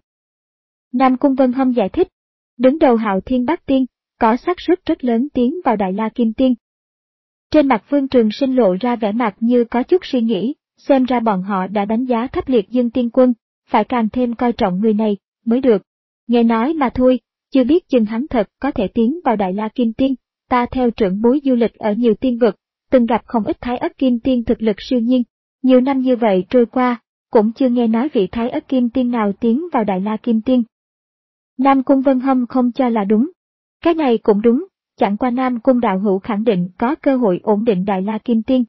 Nam Cung Vân Hâm giải thích, đứng đầu Hạo Thiên Bát Tiên, có xác suất rất lớn tiến vào Đại La Kim Tiên. Trên mặt Vương Trường Sinh lộ ra vẻ mặt như có chút suy nghĩ, xem ra bọn họ đã đánh giá thấp Liệt Dương Tiên Quân, phải càng thêm coi trọng người này, mới được. Nghe nói mà thôi, chưa biết chừng hắn thật có thể tiến vào Đại La Kim Tiên, ta theo trưởng bối du lịch ở nhiều tiên vực, từng gặp không ít Thái Ất Kim Tiên thực lực siêu nhiên, nhiều năm như vậy trôi qua, cũng chưa nghe nói vị Thái Ất Kim Tiên nào tiến vào Đại La Kim Tiên. Nam Cung Vân Hâm không cho là đúng. Cái này cũng đúng, chẳng qua Nam Cung đạo hữu khẳng định có cơ hội ổn định Đại La Kim Tiên.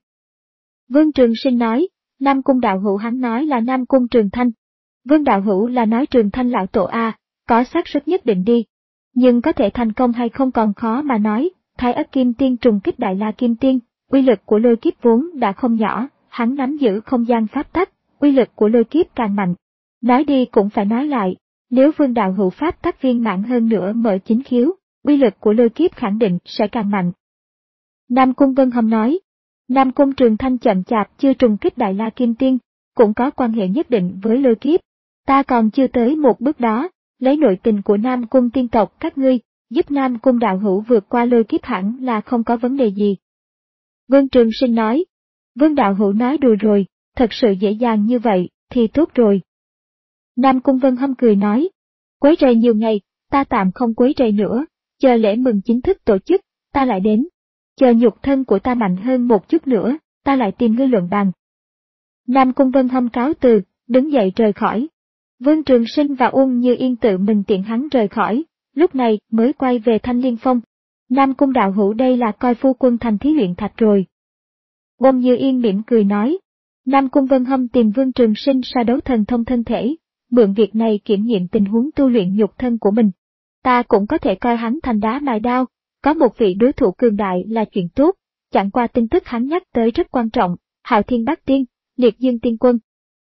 Vương Trường Sinh nói, Nam Cung đạo hữu hắn nói là Nam Cung Trường Thanh. Vương đạo hữu là nói Trường Thanh lão tổ a, có xác suất nhất định đi. Nhưng có thể thành công hay không còn khó mà nói, Thái Ất Kim Tiên trùng kích Đại La Kim Tiên, uy lực của lôi kiếp vốn đã không nhỏ, hắn nắm giữ không gian pháp tắc, uy lực của lôi kiếp càng mạnh. Nói đi cũng phải nói lại, nếu Vương đạo hữu pháp tắc viên mãn hơn nữa mở chính khiếu, uy lực của lôi kiếp khẳng định sẽ càng mạnh. Nam Cung Vân Hâm nói, Nam Cung Trường Thanh chậm chạp chưa trùng kích Đại La Kim Tiên, cũng có quan hệ nhất định với lôi kiếp. Ta còn chưa tới một bước đó, lấy nội tình của Nam Cung tiên tộc các ngươi, giúp Nam Cung đạo hữu vượt qua lôi kiếp hẳn là không có vấn đề gì. Vương Trường Sinh nói, Vương đạo hữu nói đùa rồi, thật sự dễ dàng như vậy, thì tốt rồi. Nam Cung Vân Hâm cười nói, quấy rầy nhiều ngày, ta tạm không quấy rầy nữa, chờ lễ mừng chính thức tổ chức, ta lại đến. Chờ nhục thân của ta mạnh hơn một chút nữa, ta lại tìm ngươi luận bàn. Nam Cung Vân Hâm cáo từ, đứng dậy rời khỏi. Vương Trường Sinh và Uông Như Yên tự mình tiện hắn rời khỏi, lúc này mới quay về Thanh Liên Phong. Nam Cung đạo hữu đây là coi phu quân thành thí luyện thạch rồi. Uông Như Yên mỉm cười nói, Nam Cung Vân Hâm tìm Vương Trường Sinh so đấu thần thông thân thể, mượn việc này kiểm nghiệm tình huống tu luyện nhục thân của mình. Ta cũng có thể coi hắn thành đá mài đao, có một vị đối thủ cường đại là chuyện tốt, chẳng qua tin tức hắn nhắc tới rất quan trọng, Hạo Thiên Bát Tiên, Liệt Dương Tiên Quân.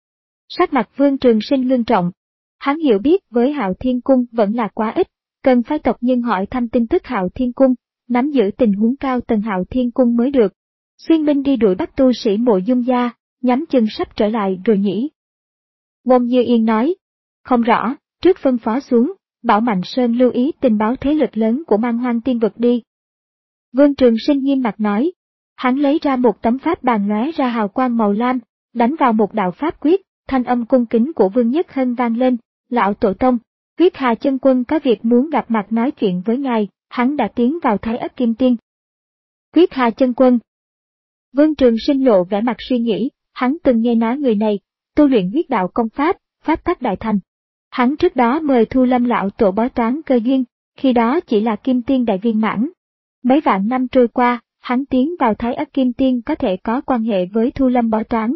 Sắc mặt Vương Trường Sinh ngưng trọng, hắn hiểu biết với Hạo Thiên Cung vẫn là quá ít, cần phải tộc nhân hỏi thăm tin tức Hạo Thiên Cung, nắm giữ tình huống cao tầng Hạo Thiên Cung mới được. Xuyên binh đi đuổi bắt tu sĩ Mộ Dung gia, nhắm chừng sắp trở lại rồi nhỉ. Ngôn Như Yên nói, không rõ, trước phân phó xuống, bảo Mạnh Sơn lưu ý tình báo thế lực lớn của Man Hoang Tiên vực đi. Vương Trường Sinh nghiêm mặt nói, hắn lấy ra một tấm pháp bàn lóe ra hào quang màu lam, đánh vào một đạo pháp quyết, thanh âm cung kính của Vương Nhất Hân vang lên, lão tổ tông, Huyết Hà Chân Quân có việc muốn gặp mặt nói chuyện với ngài, hắn đã tiến vào Thái Ất Kim Tiên. Huyết Hà Chân Quân. Vương Trường Sinh lộ vẻ mặt suy nghĩ, hắn từng nghe nói người này, tu luyện huyết đạo công pháp, pháp tắc đại thành. Hắn trước đó mời Thu Lâm lão tổ bói toán cơ duyên, khi đó chỉ là Kim Tiên đại viên mãn. Mấy vạn năm trôi qua, hắn tiến vào Thái Ất Kim Tiên có thể có quan hệ với Thu Lâm bói toán.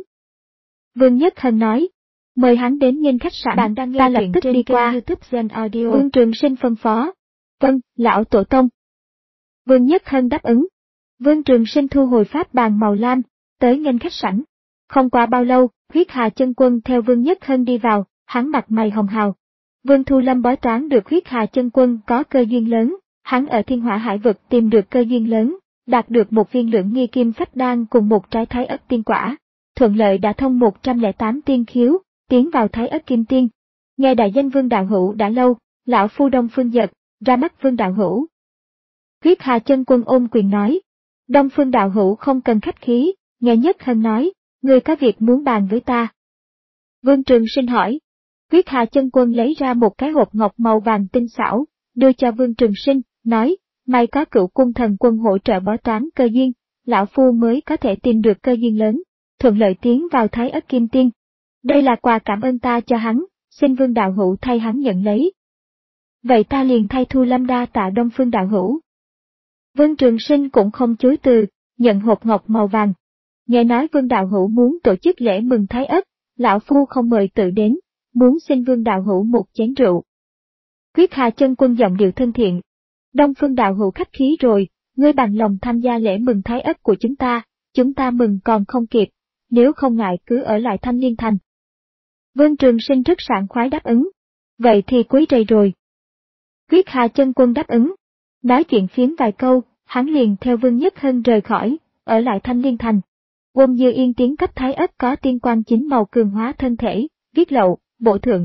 Vương Nhất Hân nói, mời hắn đến nghênh khách sạn, bạn đang nghe ta lập tức đi qua YouTube Gen Audio. Vương Trường Sinh phân phó, vâng, lão tổ tông. Vương Nhất Hân đáp ứng. Vương Trường Sinh thu hồi pháp bàn màu lam, tới nghênh khách sảnh. Không qua bao lâu, Huyết Hà Chân Quân theo Vương Nhất Hân đi vào, hắn mặt mày hồng hào. Vương Thu Lâm bói toán được Huyết Hà Chân Quân có cơ duyên lớn, hắn ở Thiên Hỏa Hải vực tìm được cơ duyên lớn, đạt được một viên lưỡng nghi kim phách đan cùng một trái Thái Ất tiên quả, thuận lợi đã thông một trăm lẻ tám tiên khiếu, tiến vào Thái Ất Kim Tiên. Nghe đại danh Vương đạo hữu đã lâu, lão phu Đông Phương Dật, ra mắt Vương đạo hữu. Huyết Hà Chân Quân ôm quyền nói, Đông Phương đạo hữu không cần khách khí, nghe Nhất Hân nói, người có việc muốn bàn với ta. Vương Trường Sinh hỏi. Huyết Hà Chân Quân lấy ra một cái hộp ngọc màu vàng tinh xảo, đưa cho Vương Trường Sinh, nói, may có Cửu Cung Thần Quân hỗ trợ bói toán cơ duyên, lão phu mới có thể tìm được cơ duyên lớn, thuận lợi tiến vào Thái Ất Kim Tiên. Đây là quà cảm ơn ta cho hắn, xin Vương đạo hữu thay hắn nhận lấy. Vậy ta liền thay Thu Lâm đa tạ Đông Phương đạo hữu. Vương Trường Sinh cũng không chối từ, nhận hộp ngọc màu vàng. Nghe nói Vương đạo hữu muốn tổ chức lễ mừng Thái Ất, lão phu không mời tự đến, muốn xin Vương đạo hữu một chén rượu. Huyết Hà Chân Quân giọng điệu thân thiện. Đông Phương đạo hữu khách khí rồi, ngươi bằng lòng tham gia lễ mừng Thái Ất của chúng ta, chúng ta mừng còn không kịp, nếu không ngại cứ ở lại Thanh Liên Thành. Vương Trường Sinh rất sảng khoái đáp ứng. Vậy thì quấy rầy rồi. Huyết Hà Chân Quân đáp ứng. Nói chuyện phiếm vài câu, hắn liền theo Vương Nhất Hân rời khỏi, ở lại Thanh Liên Thành. Ngôn Như Yên tiến cấp Thái Ất có tiên quan chính màu cường hóa thân thể, viết lậu, bổ thượng.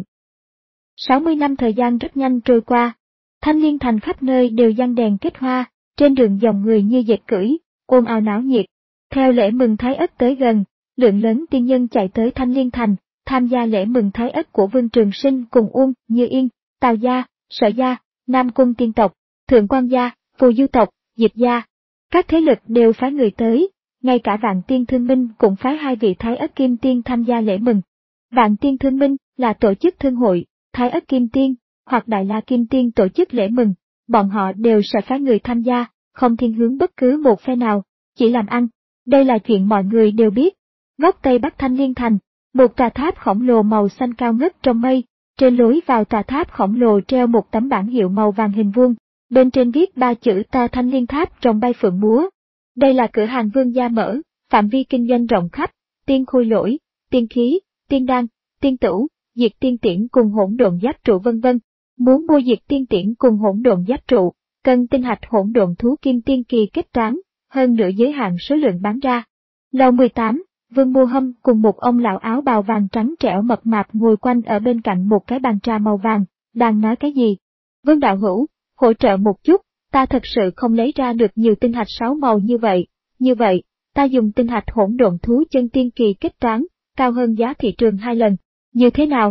sáu mươi năm thời gian rất nhanh trôi qua. Thanh Liên Thành khắp nơi đều giăng đèn kết hoa, trên đường dòng người như dệt cưỡi, ồn ào náo nhiệt. Theo lễ mừng Thái Ất tới gần, lượng lớn tiên nhân chạy tới Thanh Liên Thành, tham gia lễ mừng Thái Ất của Vương Trường Sinh cùng Uông, Như Yên, Tào gia, Sở gia, Nam Cung tiên tộc, Thượng Quan gia, Phù Du tộc, Diệp gia. Các thế lực đều phái người tới, ngay cả Vạn Tiên Thương Minh cũng phái hai vị Thái Ất Kim Tiên tham gia lễ mừng. Vạn Tiên Thương Minh là tổ chức thương hội, Thái Ất Kim Tiên hoặc Đại La Kim Tiên tổ chức lễ mừng, bọn họ đều sẽ phái người tham gia, không thiên hướng bất cứ một phe nào, chỉ làm ăn. Đây là chuyện mọi người đều biết. Góc Tây Bắc Thanh Liên Thành, một tòa tháp khổng lồ màu xanh cao ngất trong mây, trên lối vào tòa tháp khổng lồ treo một tấm bảng hiệu màu vàng hình vuông, bên trên viết ba chữ to Thanh Liên Tháp rồng bay phượng múa. Đây là cửa hàng Vương gia mở, phạm vi kinh doanh rộng khắp, tiên khôi lỗi, tiên khí, tiên đan, tiên tửu, diệt tiên tiễn cùng hỗn độn giáp trụ vân vân. Muốn mua diệt tiên tiễn cùng hỗn độn giáp trụ, cần tinh hạch hỗn độn thú kim tiên kỳ kết toán, hơn nữa giới hạn số lượng bán ra. Lầu mười tám, Vương Mô Hâm cùng một ông lão áo bào vàng trắng trẻo mập mạp ngồi quanh ở bên cạnh một cái bàn trà màu vàng, đang nói cái gì. Vương đạo hữu, hỗ trợ một chút, ta thật sự không lấy ra được nhiều tinh hạch sáu màu như vậy, như vậy, ta dùng tinh hạch hỗn độn thú chân tiên kỳ kết toán, cao hơn giá thị trường hai lần, như thế nào?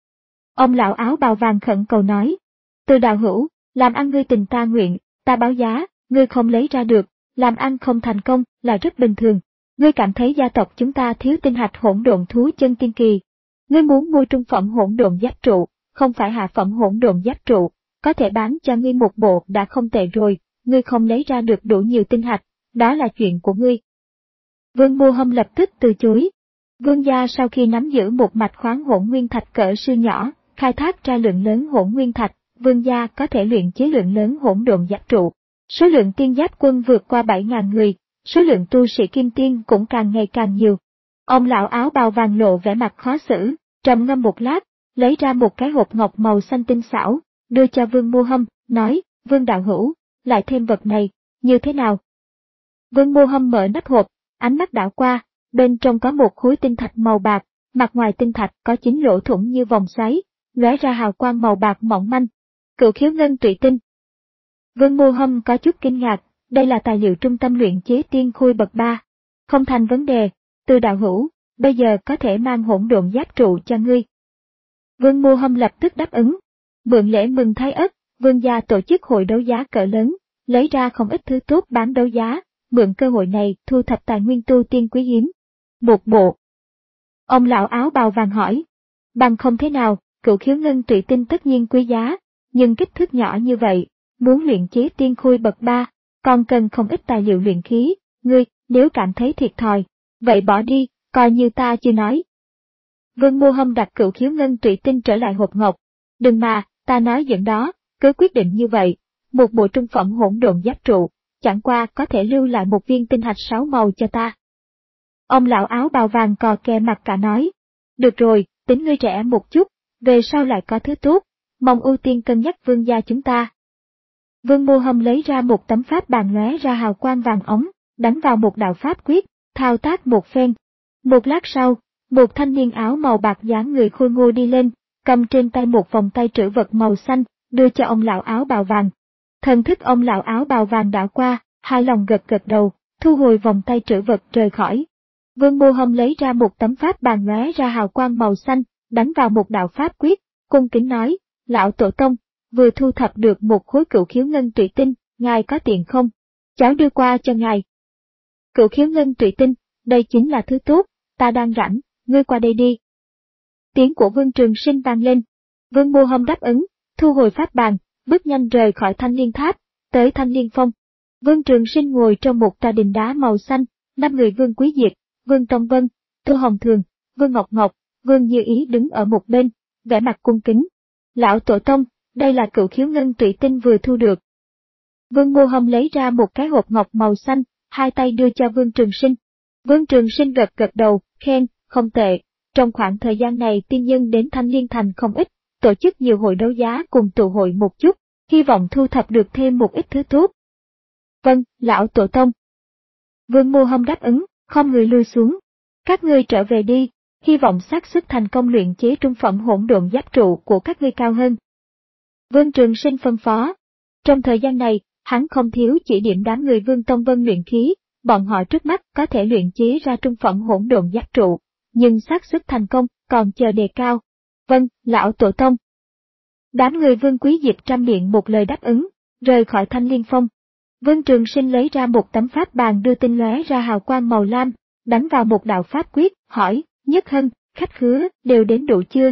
Ông lão áo bào vàng khẩn cầu nói, Từ đạo hữu, làm ăn ngươi tình ta nguyện, ta báo giá, ngươi không lấy ra được, làm ăn không thành công là rất bình thường. Ngươi cảm thấy gia tộc chúng ta thiếu tinh hạch hỗn độn thú chân tiên kỳ. Ngươi muốn mua trung phẩm hỗn độn giáp trụ, không phải hạ phẩm hỗn độn giáp trụ, có thể bán cho ngươi một bộ đã không tệ rồi, ngươi không lấy ra được đủ nhiều tinh hạch, đó là chuyện của ngươi. Vương Mô Hâm lập tức từ chối. Vương gia sau khi nắm giữ một mạch khoáng hỗn nguyên thạch cỡ sư nhỏ, khai thác ra lượng lớn hỗn nguyên thạch, vương gia có thể luyện chế lượng lớn hỗn độn giáp trụ. Số lượng tiên giáp quân vượt qua bảy nghìn người, số lượng tu sĩ kim tiên cũng càng ngày càng nhiều. Ông lão áo bào vàng lộ vẻ mặt khó xử, trầm ngâm một lát, lấy ra một cái hộp ngọc màu xanh tinh xảo, đưa cho Vương Mô Hâm, nói, Vương đạo hữu, lại thêm vật này, như thế nào? Vương Mô Hâm mở nắp hộp, ánh mắt đảo qua, bên trong có một khối tinh thạch màu bạc, mặt ngoài tinh thạch có chín lỗ thủng như vòng xoáy, lóe ra hào quang màu bạc mỏng manh. Cửu khiếu ngân tụy tinh. Vương Mô Hâm có chút kinh ngạc, đây là tài liệu trung tâm luyện chế tiên khôi bậc ba. Không thành vấn đề, Từ đạo hữu, bây giờ có thể mang hỗn độn giáp trụ cho ngươi. Vương Mô Hâm lập tức đáp ứng. Mượn lễ mừng Thái Ất, Vương gia tổ chức hội đấu giá cỡ lớn, lấy ra không ít thứ tốt bán đấu giá, mượn cơ hội này thu thập tài nguyên tu tiên quý hiếm. Một bộ. Ông lão áo bào vàng hỏi. Bằng không thế nào, cửu khiếu ngân tụy tinh tất nhiên quý giá, nhưng kích thước nhỏ như vậy, muốn luyện chế tiên khôi bậc ba, còn cần không ít tài liệu luyện khí, ngươi, nếu cảm thấy thiệt thòi, vậy bỏ đi, coi như ta chưa nói. Vương Mô Hâm đặt cửu khiếu ngân tụy tinh trở lại hộp ngọc. Đừng mà, ta nói dẫn đó, cứ quyết định như vậy, một bộ trung phẩm hỗn độn giáp trụ, chẳng qua có thể lưu lại một viên tinh hạch sáu màu cho ta. Ông lão áo bào vàng cò kè mặt cả nói, được rồi, tính ngươi trẻ một chút, về sau lại có thứ tốt, mong ưu tiên cân nhắc vương gia chúng ta. Vương Mô Hâm lấy ra một tấm pháp bàn lóe ra hào quang vàng ống, đánh vào một đạo pháp quyết, thao tác một phen. Một lát sau, một thanh niên áo màu bạc dáng người khôi ngô đi lên, cầm trên tay một vòng tay trữ vật màu xanh, đưa cho ông lão áo bào vàng. Thần thức ông lão áo bào vàng đảo qua, hai lòng gật gật đầu, thu hồi vòng tay trữ vật rời khỏi. Vương Mô Hâm lấy ra một tấm pháp bàn lóe ra hào quang màu xanh, đánh vào một đạo pháp quyết, cung kính nói, lão tổ tông, vừa thu thập được một khối cửu khiếu ngân tụy tinh, ngài có tiền không? Cháu đưa qua cho ngài. Cửu khiếu ngân tụy tinh, đây chính là thứ tốt, ta đang rảnh, ngươi qua đây đi. Tiếng của Vương Trường Sinh vang lên. Vương Mô Hâm đáp ứng, thu hồi pháp bàn, bước nhanh rời khỏi Thanh Liên Tháp, tới Thanh Liên Phong. Vương Trường Sinh ngồi trong một tòa đình đá màu xanh, năm người Vương Quý Diệt, Vương Tông Vân, Tô Hồng Thường, Vương Ngọc Ngọc, Vương Như Ý đứng ở một bên, vẻ mặt cung kính. Lão tổ tông, đây là cửu khiếu ngân tụy tinh vừa thu được. Vương Mô Hâm lấy ra một cái hộp ngọc màu xanh, hai tay đưa cho Vương Trường Sinh. Vương Trường Sinh gật gật đầu, khen, không tệ. Trong khoảng thời gian này tiên nhân đến Thanh Liên Thành không ít, tổ chức nhiều hội đấu giá cùng tụ hội một chút, hy vọng thu thập được thêm một ít thứ tốt. Vâng, lão tổ tông. Vương Mô Hâm đáp ứng, không người lui xuống. Các ngươi trở về đi, hy vọng xác suất thành công luyện chế trung phẩm hỗn độn giáp trụ của các ngươi cao hơn. Vương Trường Sinh phân phó. Trong thời gian này, hắn không thiếu chỉ điểm đám người Vương Tông Vân luyện khí, bọn họ trước mắt có thể luyện chế ra trung phẩm hỗn độn giáp trụ, nhưng xác suất thành công còn chờ đề cao. Vâng, lão tổ tông. Đám người Vương Quý Diệt trăm miệng một lời đáp ứng, rời khỏi Thanh Liên Phong. Vương Trường Sinh lấy ra một tấm pháp bàn đưa tinh lóe ra hào quang màu lam, đánh vào một đạo pháp quyết, hỏi, Nhất Hân, khách khứa, đều đến đủ chưa?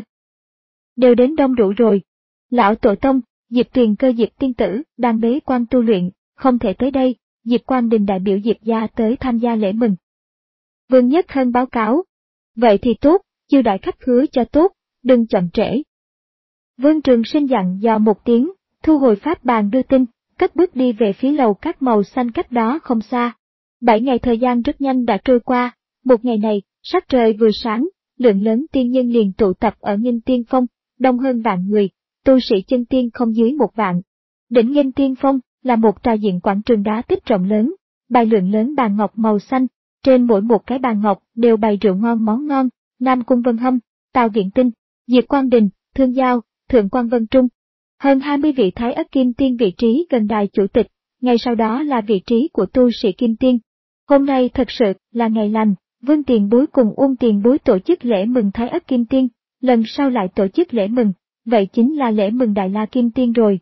Đều đến đông đủ rồi. Lão tổ tông, Diệp Tuyền Cơ Diệp tiên tử, đang bế quan tu luyện, không thể tới đây, Diệp Quang Đình đại biểu Diệp gia tới tham gia lễ mừng. Vương Nhất Hân báo cáo. Vậy thì tốt, chiêu đãi khách khứa cho tốt, đừng chậm trễ. Vương Trường Sinh dặn dò một tiếng, thu hồi pháp bàn đưa tin, cất bước đi về phía lầu các màu xanh cách đó không xa. Bảy ngày thời gian rất nhanh đã trôi qua, một ngày này, sắc trời vừa sáng, lượng lớn tiên nhân liền tụ tập ở Nghinh Tiên Phong, đông hơn vạn người, tu sĩ chân tiên không dưới một vạn. Đỉnh Nghinh Tiên Phong là một tòa diện quảng trường đá tích rộng lớn, bày lượng lớn bàn ngọc màu xanh, trên mỗi một cái bàn ngọc đều bày rượu ngon món ngon, Nam Cung Vân Hâm, Tào Viện Tinh, Diệp Quang Đình, Thương Giao, Thượng Quan Vân Trung. Hơn hai mươi vị Thái Ất Kim Tiên vị trí gần đài chủ tịch, ngay sau đó là vị trí của tu sĩ Kim Tiên. Hôm nay thật sự là ngày lành, Vương Tiền Bối cùng Uông Tiền Bối tổ chức lễ mừng Thái Ất Kim Tiên, lần sau lại tổ chức lễ mừng, vậy chính là lễ mừng Đại La Kim Tiên rồi.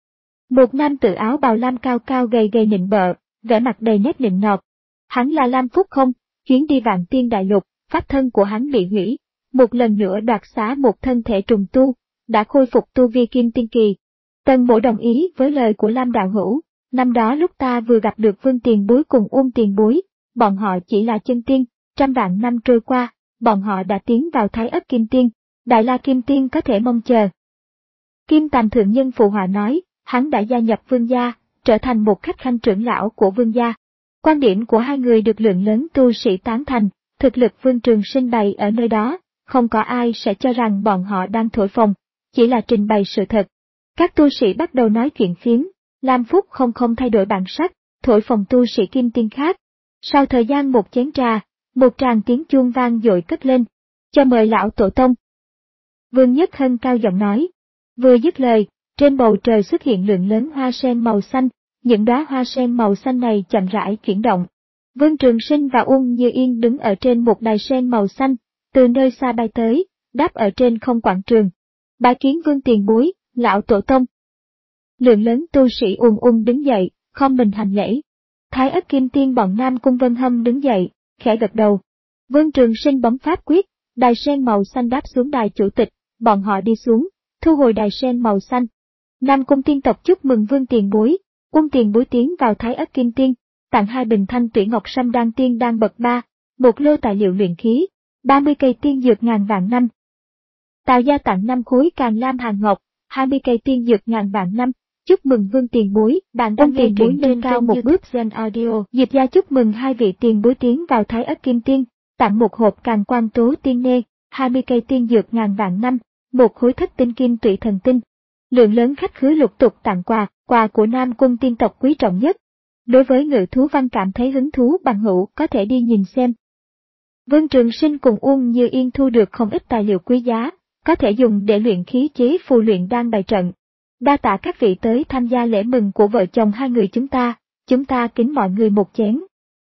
Một nam tử áo bào lam cao cao gầy gầy nịnh bợ, vẻ mặt đầy nét nịnh nọt. Hắn là Lam Phúc Không, chuyến đi Vạn Tiên Đại Lục, pháp thân của hắn bị hủy, một lần nữa đoạt xá một thân thể trùng tu, đã khôi phục tu vi Kim Tiên kỳ. Tần Mộ đồng ý với lời của Lam đạo hữu, năm đó lúc ta vừa gặp được Vương Tiền Bối cùng Uông Tiền Bối, bọn họ chỉ là chân tiên, trăm vạn năm trôi qua, bọn họ đã tiến vào Thái Ất Kim Tiên, Đại La Kim Tiên có thể mong chờ. Kim Tàm Thượng Nhân phụ họa nói, hắn đã gia nhập Vương gia, trở thành một khách khanh trưởng lão của Vương gia. Quan điểm của hai người được lượng lớn tu sĩ tán thành, thực lực Vương Trường Sinh bày ở nơi đó, không có ai sẽ cho rằng bọn họ đang thổi phồng, chỉ là trình bày sự thật. Các tu sĩ bắt đầu nói chuyện phiếm, Lam Phúc không không thay đổi bản sắc, thổi phồng tu sĩ Kim Tiên khác. Sau thời gian một chén trà, một tràng tiếng chuông vang dội cất lên, cho mời lão tổ tông. Vương Nhất Hân cao giọng nói. Vừa dứt lời, trên bầu trời xuất hiện lượng lớn hoa sen màu xanh, những đóa hoa sen màu xanh này chậm rãi chuyển động. Vương Trường Sinh và Uông Như Yên đứng ở trên một đài sen màu xanh, từ nơi xa bay tới, đáp ở trên không quảng trường. Bái kiến Vương tiền bối, lão tổ tông. Lượng lớn tu sĩ ùn ùn đứng dậy, khom mình hành lễ. Thái Ất Kim Tiên bọn Nam Cung Vân Hâm đứng dậy, khẽ gật đầu. Vương Trường Sinh bấm pháp quyết, đài sen màu xanh đáp xuống đài chủ tịch, bọn họ đi xuống, thu hồi đài sen màu xanh. Nam Cung tiên tộc chúc mừng Vương tiền bối, Quân tiền bối tiến vào Thái Ất Kim Tiên, tặng hai bình thanh tuyển ngọc sâm đan tiên đan bậc ba, một lô tài liệu luyện khí, ba mươi cây tiên dược ngàn vạn năm. Tào gia tặng năm khối càn lam hàng ngọc, hai mươi cây tiên dược ngàn vạn năm. Chúc mừng Vương tiền bối, bạn đang nghe truyện trên cao một bước Gen Audio. Diệp gia chúc mừng hai vị tiền bối tiến vào Thái Ất Kim Tiên, tặng một hộp càn quang tố tiên nê, hai mươi cây tiên dược ngàn vạn năm, một khối thất tinh kim tụy thần tinh. Lượng lớn khách khứa lục tục tặng quà, quà của Nam Cung tiên tộc quý trọng nhất. Đối với Ngự Thú Văn cảm thấy hứng thú bằng hữu có thể đi nhìn xem. Vương Trường Sinh cùng Uông Như Yên thu được không ít tài liệu quý giá, có thể dùng để luyện khí chế phù luyện đan bày trận. Đa tạ các vị tới tham gia lễ mừng của vợ chồng hai người chúng ta, chúng ta kính mọi người một chén.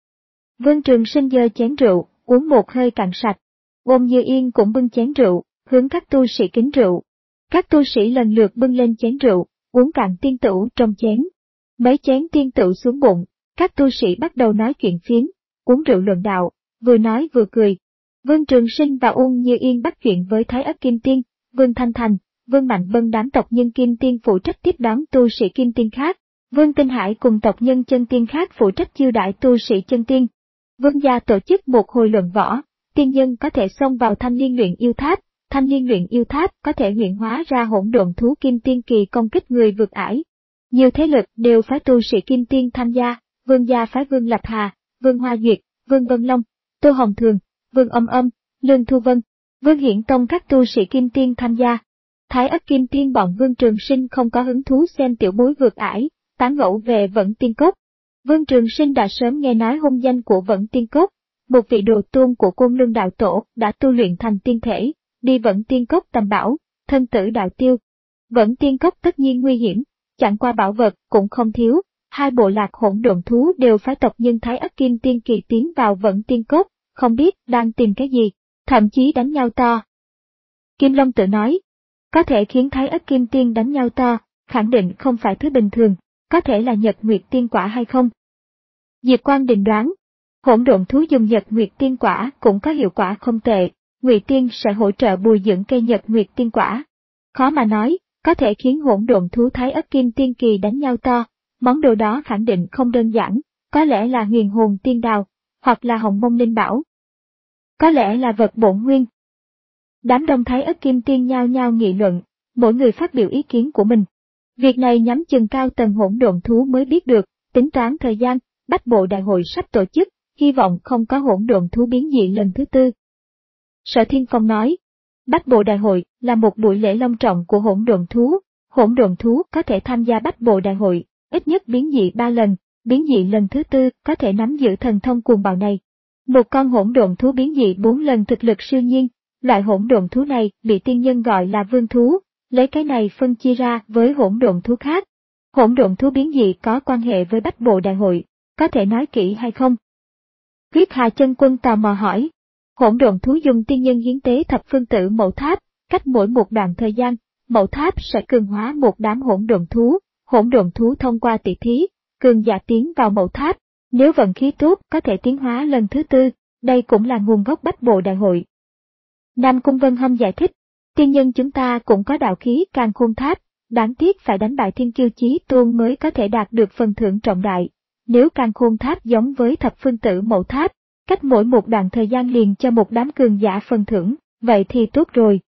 Vương Trường Sinh giơ chén rượu, uống một hơi cạn sạch. Uông Như Yên cũng bưng chén rượu, hướng các tu sĩ kính rượu. Các tu sĩ lần lượt bưng lên chén rượu, uống cạn tiên tửu trong chén. Mấy chén tiên tửu xuống bụng, các tu sĩ bắt đầu nói chuyện phiếm, uống rượu luận đạo, vừa nói vừa cười. Vương Trường Sinh và Uông Như Yên bắt chuyện với Thái Ất Kim Tiên, Vương Thanh Thành, Vương Mạnh Bân đám tộc nhân Kim Tiên phụ trách tiếp đón tu sĩ Kim Tiên khác, Vương Tinh Hải cùng tộc nhân chân tiên khác phụ trách chiêu đãi tu sĩ chân tiên. Vương gia tổ chức một hồi luận võ, tiên nhân có thể xông vào Thanh Liên Luyện Yêu Tháp, Thanh Liên Luyện Yêu Tháp có thể luyện hóa ra hỗn độn thú Kim Tiên kỳ công kích người vượt ải. Nhiều thế lực đều phái tu sĩ Kim Tiên tham gia, Vương gia phái Vương Lập Hà, Vương Hoa Duyệt, Vương Vân Long, Tô Hồng Thường, Vương Âm Âm, Lương Thu Vân, Vương Hiển Tông các tu sĩ Kim Tiên tham gia. Thái Ất Kim Tiên bọn Vương Trường Sinh không có hứng thú xem tiểu bối vượt ải, tán gẫu về Vẫn Tiên Cốt. Vương Trường Sinh đã sớm nghe nói hung danh của Vẫn Tiên Cốt, một vị đồ tôn của Côn Luân đạo tổ đã tu luyện thành tiên thể, đi Vẫn Tiên Cốt tầm bảo, thân tử đạo tiêu. Vẫn Tiên Cốt tất nhiên nguy hiểm, chẳng qua bảo vật cũng không thiếu, hai bộ lạc hỗn độn thú đều phái tộc nhân Thái Ất Kim Tiên kỳ tiến vào Vẫn Tiên Cốt, không biết đang tìm cái gì, thậm chí đánh nhau to. Kim Long tự nói, có thể khiến Thái Ất Kim Tiên đánh nhau to, khẳng định không phải thứ bình thường, có thể là Nhật Nguyệt Tiên Quả hay không? Diệp Quang Đình đoán, hỗn độn thú dùng Nhật Nguyệt Tiên Quả cũng có hiệu quả không tệ, Ngụy Tiên sẽ hỗ trợ bồi dưỡng cây Nhật Nguyệt Tiên Quả. Khó mà nói, có thể khiến hỗn độn thú Thái Ất Kim Tiên kỳ đánh nhau to, món đồ đó khẳng định không đơn giản, có lẽ là huyền hồn tiên đào, hoặc là hồng mông linh bảo. Có lẽ là vật bổn nguyên. Đám đông Thái Ất Kim Tiên nhao nhao nghị luận, mỗi người phát biểu ý kiến của mình. Việc này nhắm chừng cao tầng hỗn độn thú mới biết được, tính toán thời gian, Bách Bộ Đại hội sắp tổ chức, hy vọng không có hỗn độn thú biến dị lần thứ tư. Sở Thiên Phong nói, Bách Bộ Đại hội là một buổi lễ long trọng của hỗn độn thú, hỗn độn thú có thể tham gia Bách Bộ Đại hội, ít nhất biến dị ba lần, biến dị lần thứ tư có thể nắm giữ thần thông cuồng bạo này. Một con hỗn độn thú biến dị bốn lần thực lực siêu nhiên, loại hỗn độn thú này bị tiên nhân gọi là vương thú, lấy cái này phân chia ra với hỗn độn thú khác. Hỗn độn thú biến dị có quan hệ với Bách Bộ Đại hội, có thể nói kỹ hay không? Huyết Hà Chân Quân tò mò hỏi. Hỗn độn thú dùng tiên nhân hiến tế thập phương tử mẫu tháp, cách mỗi một đoạn thời gian, mẫu tháp sẽ cường hóa một đám hỗn độn thú, hỗn độn thú thông qua tỷ thí, cường giả tiến vào mẫu tháp, nếu vận khí tốt có thể tiến hóa lần thứ tư, đây cũng là nguồn gốc Bách Bộ Đại hội. Nam Cung Vân Hâm giải thích, tiên nhân chúng ta cũng có đạo khí Càn Khôn Tháp, đáng tiếc phải đánh bại Thiên Kiêu Chí Tôn mới có thể đạt được phần thưởng trọng đại. Nếu Càn Khôn Tháp giống với thập phương tử mẫu tháp, cách mỗi một đoạn thời gian liền cho một đám cường giả phần thưởng, vậy thì tốt rồi.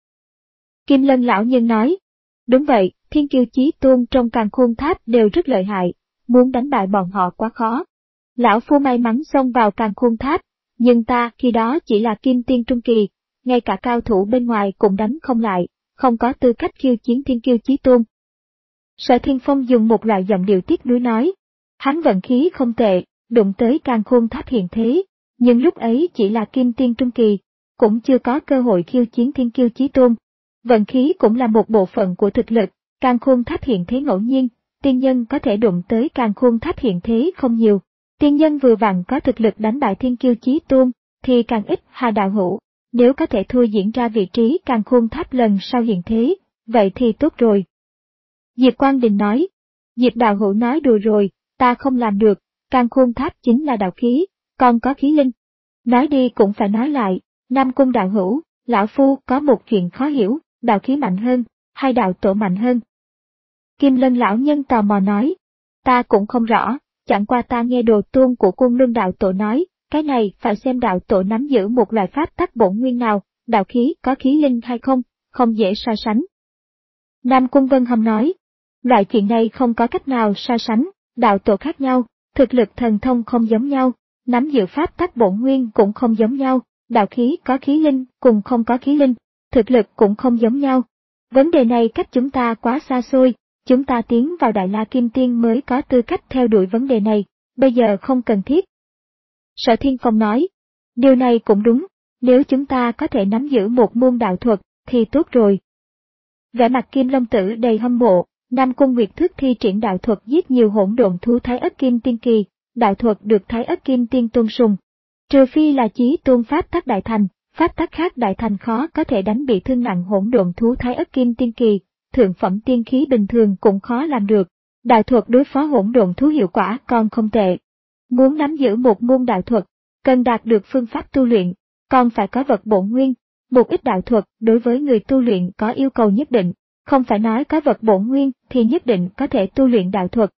Kim Lân lão nhân nói, đúng vậy, thiên kiêu chí tôn trong Càn Khôn Tháp đều rất lợi hại, muốn đánh bại bọn họ quá khó. Lão phu may mắn xông vào Càn Khôn Tháp, nhưng ta khi đó chỉ là kim tiên trung kỳ, ngay cả cao thủ bên ngoài cũng đánh không lại, không có tư cách khiêu chiến thiên kiêu chí tôn. Sở Thiên Phong dùng một loại giọng điệu tiếc nuối nói, hắn vận khí không tệ, đụng tới Càn Khôn Tháp hiện thế, nhưng lúc ấy chỉ là kim tiên trung kỳ, cũng chưa có cơ hội khiêu chiến thiên kiêu chí tôn. Vận khí cũng là một bộ phận của thực lực, Càn Khôn Tháp hiện thế ngẫu nhiên, tiên nhân có thể đụng tới Càn Khôn Tháp hiện thế không nhiều. Tiên nhân vừa vặn có thực lực đánh bại thiên kiêu chí tôn, thì càng ít. Hà đạo hữu, nếu có thể thua diễn ra vị trí Càn Khôn Tháp lần sau hiện thế, vậy thì tốt rồi. Diệp Quang Đình nói, Diệp đạo hữu nói đùa rồi, ta không làm được, Càn Khôn Tháp chính là đạo khí, còn có khí linh. Nói đi cũng phải nói lại, Nam Cung đạo hữu, lão phu có một chuyện khó hiểu, đạo khí mạnh hơn, hay đạo tổ mạnh hơn? Kim Lân lão nhân tò mò nói, ta cũng không rõ. Chẳng qua ta nghe đồ tôn của Côn Luân đạo tổ nói, cái này phải xem đạo tổ nắm giữ một loại pháp tắc bổn nguyên nào, đạo khí có khí linh hay không, không dễ so sánh. Nam Cung Vân Hâm nói, loại chuyện này không có cách nào so sánh, đạo tổ khác nhau, thực lực thần thông không giống nhau, nắm giữ pháp tắc bổn nguyên cũng không giống nhau, đạo khí có khí linh cùng không có khí linh, thực lực cũng không giống nhau. Vấn đề này cách chúng ta quá xa xôi. Chúng ta tiến vào Đại La Kim Tiên mới có tư cách theo đuổi vấn đề này, bây giờ không cần thiết. Sở Thiên Phong nói, điều này cũng đúng, nếu chúng ta có thể nắm giữ một môn đạo thuật, thì tốt rồi. Vẻ mặt Kim Long Tử đầy hâm mộ, Nam Cung Nguyệt Thức thi triển đạo thuật giết nhiều hỗn độn thú Thái Ất Kim Tiên kỳ, đạo thuật được Thái Ất Kim Tiên tôn sùng. Trừ phi là chí tôn pháp tắc đại thành, pháp tắc khác đại thành khó có thể đánh bị thương nặng hỗn độn thú Thái Ất Kim Tiên kỳ. Thượng phẩm tiên khí bình thường cũng khó làm được, đạo thuật đối phó hỗn độn thú hiệu quả còn không tệ. Muốn nắm giữ một môn đạo thuật, cần đạt được phương pháp tu luyện, còn phải có vật bổn nguyên. Một ít đạo thuật đối với người tu luyện có yêu cầu nhất định, không phải nói có vật bổn nguyên thì nhất định có thể tu luyện đạo thuật.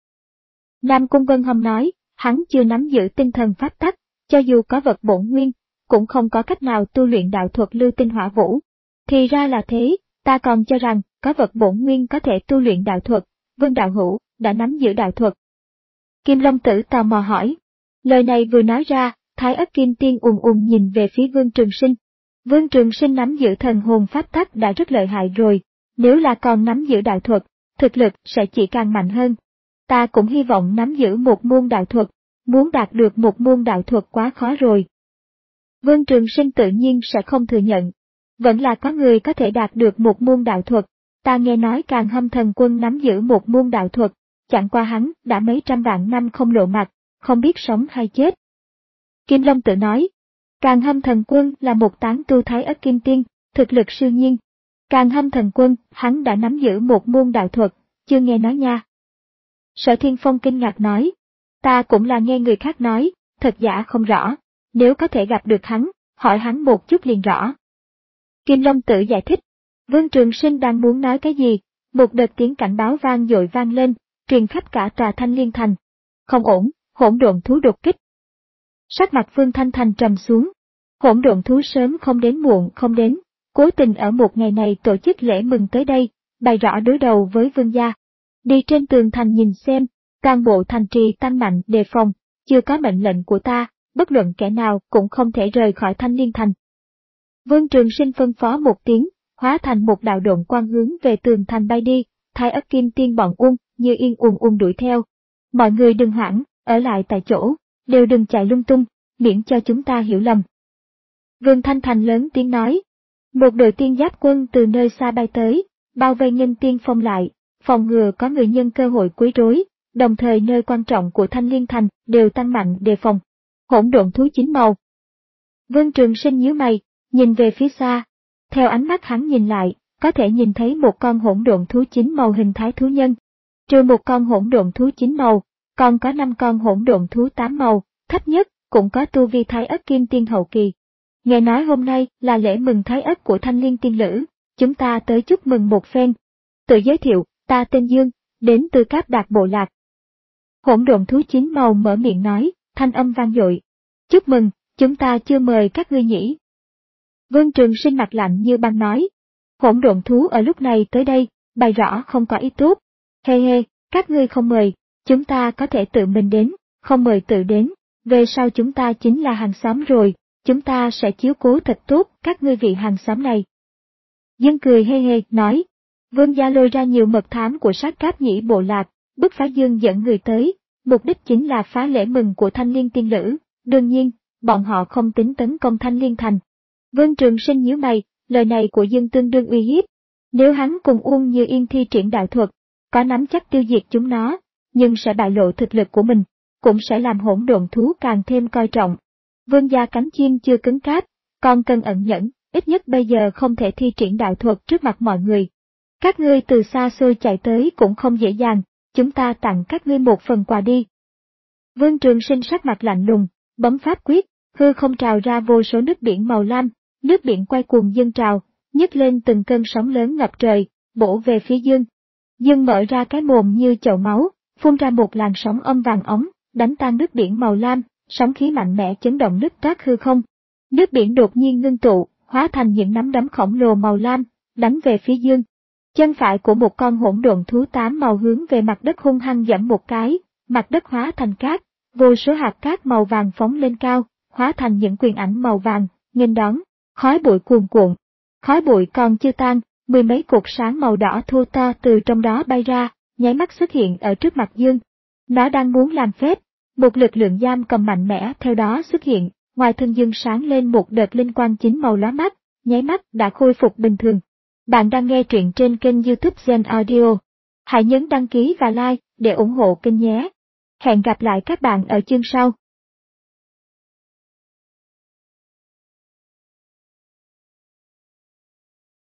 Nam Cung Vân Hâm nói, hắn chưa nắm giữ tinh thần pháp tắc, cho dù có vật bổn nguyên, cũng không có cách nào tu luyện đạo thuật lưu tinh hỏa vũ. Thì ra là thế, ta còn cho rằng, có vật bổn nguyên có thể tu luyện đạo thuật, Vương đạo hữu, đã nắm giữ đạo thuật. Kim Long Tử tò mò hỏi. Lời này vừa nói ra, Thái Ất Kim Tiên ùn ùn nhìn về phía Vương Trường Sinh. Vương Trường Sinh nắm giữ thần hồn pháp tắc đã rất lợi hại rồi, nếu là còn nắm giữ đạo thuật, thực lực sẽ chỉ càng mạnh hơn. Ta cũng hy vọng nắm giữ một môn đạo thuật, muốn đạt được một môn đạo thuật quá khó rồi. Vương Trường Sinh tự nhiên sẽ không thừa nhận. Vẫn là có người có thể đạt được một môn đạo thuật. Ta nghe nói Càn Hâm Thần Quân nắm giữ một môn đạo thuật, chẳng qua hắn đã mấy trăm vạn năm không lộ mặt, không biết sống hay chết. Kim Long Tự nói, Càn Hâm Thần Quân là một tán tu Thái Ất Kim Tiên, thực lực siêu nhiên. Càn Hâm Thần Quân, hắn đã nắm giữ một môn đạo thuật, chưa nghe nói nha. Sở Thiên Phong kinh ngạc nói, ta cũng là nghe người khác nói, thật giả không rõ, nếu có thể gặp được hắn, hỏi hắn một chút liền rõ. Kim Long Tự giải thích. Vương Trường Sinh đang muốn nói cái gì, một đợt tiếng cảnh báo vang dội vang lên, truyền khắp cả tòa Thanh Liên Thành. Không ổn, hỗn độn thú đột kích. Sắc mặt Vương Thanh Thành trầm xuống. Hỗn độn thú sớm không đến muộn không đến, cố tình ở một ngày này tổ chức lễ mừng tới đây, bày rõ đối đầu với Vương gia. Đi trên tường thành nhìn xem, toàn bộ thành trì tăng mạnh đề phòng, chưa có mệnh lệnh của ta, bất luận kẻ nào cũng không thể rời khỏi Thanh Liên Thành. Vương Trường Sinh phân phó một tiếng, hóa thành một đạo độn quang hướng về tường thành bay đi, Thái Ất Kim Tiên bọn Ung, Như Yên ùn ùn đuổi theo. Mọi người đừng hoảng, ở lại tại chỗ, đều đừng chạy lung tung, miễn cho chúng ta hiểu lầm. Vương Thanh Thành lớn tiếng nói. Một đội tiên giáp quân từ nơi xa bay tới, bao vây Nhân Tiên Phong lại, phòng ngừa có người nhân cơ hội quấy rối, đồng thời nơi quan trọng của Thanh Liên Thành đều tăng mạnh đề phòng. Hỗn độn thú chín màu. Vương Trường Sinh nhíu mày, nhìn về phía xa. Theo ánh mắt hắn nhìn lại, có thể nhìn thấy một con hỗn độn thú chín màu hình thái thú nhân. Trừ một con hỗn độn thú chín màu, còn có năm con hỗn độn thú tám màu, thấp nhất cũng có tu vi Thái Ất Kim Tiên hậu kỳ. Nghe nói hôm nay là lễ mừng Thái Ất của Thanh Liên Tiên Lữ, chúng ta tới chúc mừng một phen. Tự giới thiệu, ta tên Dương, đến từ Cáp Đạt Bộ Lạc. Hỗn độn thú chín màu mở miệng nói, thanh âm vang dội. Chúc mừng, chúng ta chưa mời các ngươi nhỉ? Vương Trường Sinh mặt lạnh như băng nói. Hỗn độn thú ở lúc này tới đây, bày rõ không có ý tốt. Hê hê, các ngươi không mời, chúng ta có thể tự mình đến, không mời tự đến, về sau chúng ta chính là hàng xóm rồi, chúng ta sẽ chiếu cố thật tốt các ngươi vị hàng xóm này. Dương cười hê hê, nói. Vương gia lôi ra nhiều mật thám của sát cáp nhĩ bộ lạc, bức phá dương dẫn người tới, mục đích chính là phá lễ mừng của Thanh Liên tiên nữ, đương nhiên, bọn họ không tính tấn công Thanh Liên thành. Vương Trường Sinh nhíu mày, lời này của Dương tương đương uy hiếp. Nếu hắn cùng Uông Như Yên thi triển đạo thuật, có nắm chắc tiêu diệt chúng nó, nhưng sẽ bại lộ thực lực của mình, cũng sẽ làm hỗn độn thú càng thêm coi trọng. Vương gia cánh chim chưa cứng cáp, còn cần ẩn nhẫn, ít nhất bây giờ không thể thi triển đạo thuật trước mặt mọi người. Các ngươi từ xa xôi chạy tới cũng không dễ dàng, chúng ta tặng các ngươi một phần quà đi. Vương Trường Sinh sắc mặt lạnh lùng, bấm pháp quyết, hư không trào ra vô số nước biển màu lam, nước biển quay cuồng dâng trào, nhấc lên từng cơn sóng lớn ngập trời, bổ về phía Dương. Dương mở ra cái mồm như chậu máu, phun ra một làn sóng âm vàng ống, đánh tan nước biển màu lam, sóng khí mạnh mẽ chấn động nứt toát hư không. Nước biển đột nhiên ngưng tụ, hóa thành những nắm đấm khổng lồ màu lam, đánh về phía Dương. Chân phải của một con hỗn độn thú tám màu hướng về mặt đất hung hăng giẫm một cái, mặt đất hóa thành cát, vô số hạt cát màu vàng phóng lên cao, hóa thành những quyền ảnh màu vàng, nghênh đón, khói bụi cuồn cuộn. Khói bụi còn chưa tan, mười mấy cột sáng màu đỏ thô to từ trong đó bay ra, nháy mắt xuất hiện ở trước mặt Dương. Nó đang muốn làm phép, một lực lượng giam cầm mạnh mẽ theo đó xuất hiện, ngoài thân Dương sáng lên một đợt linh quang chín màu lóa mắt, nháy mắt đã khôi phục bình thường. Bạn đang nghe truyện trên kênh YouTube Gen Audio. Hãy nhấn đăng ký và like để ủng hộ kênh nhé. Hẹn gặp lại các bạn ở chương sau.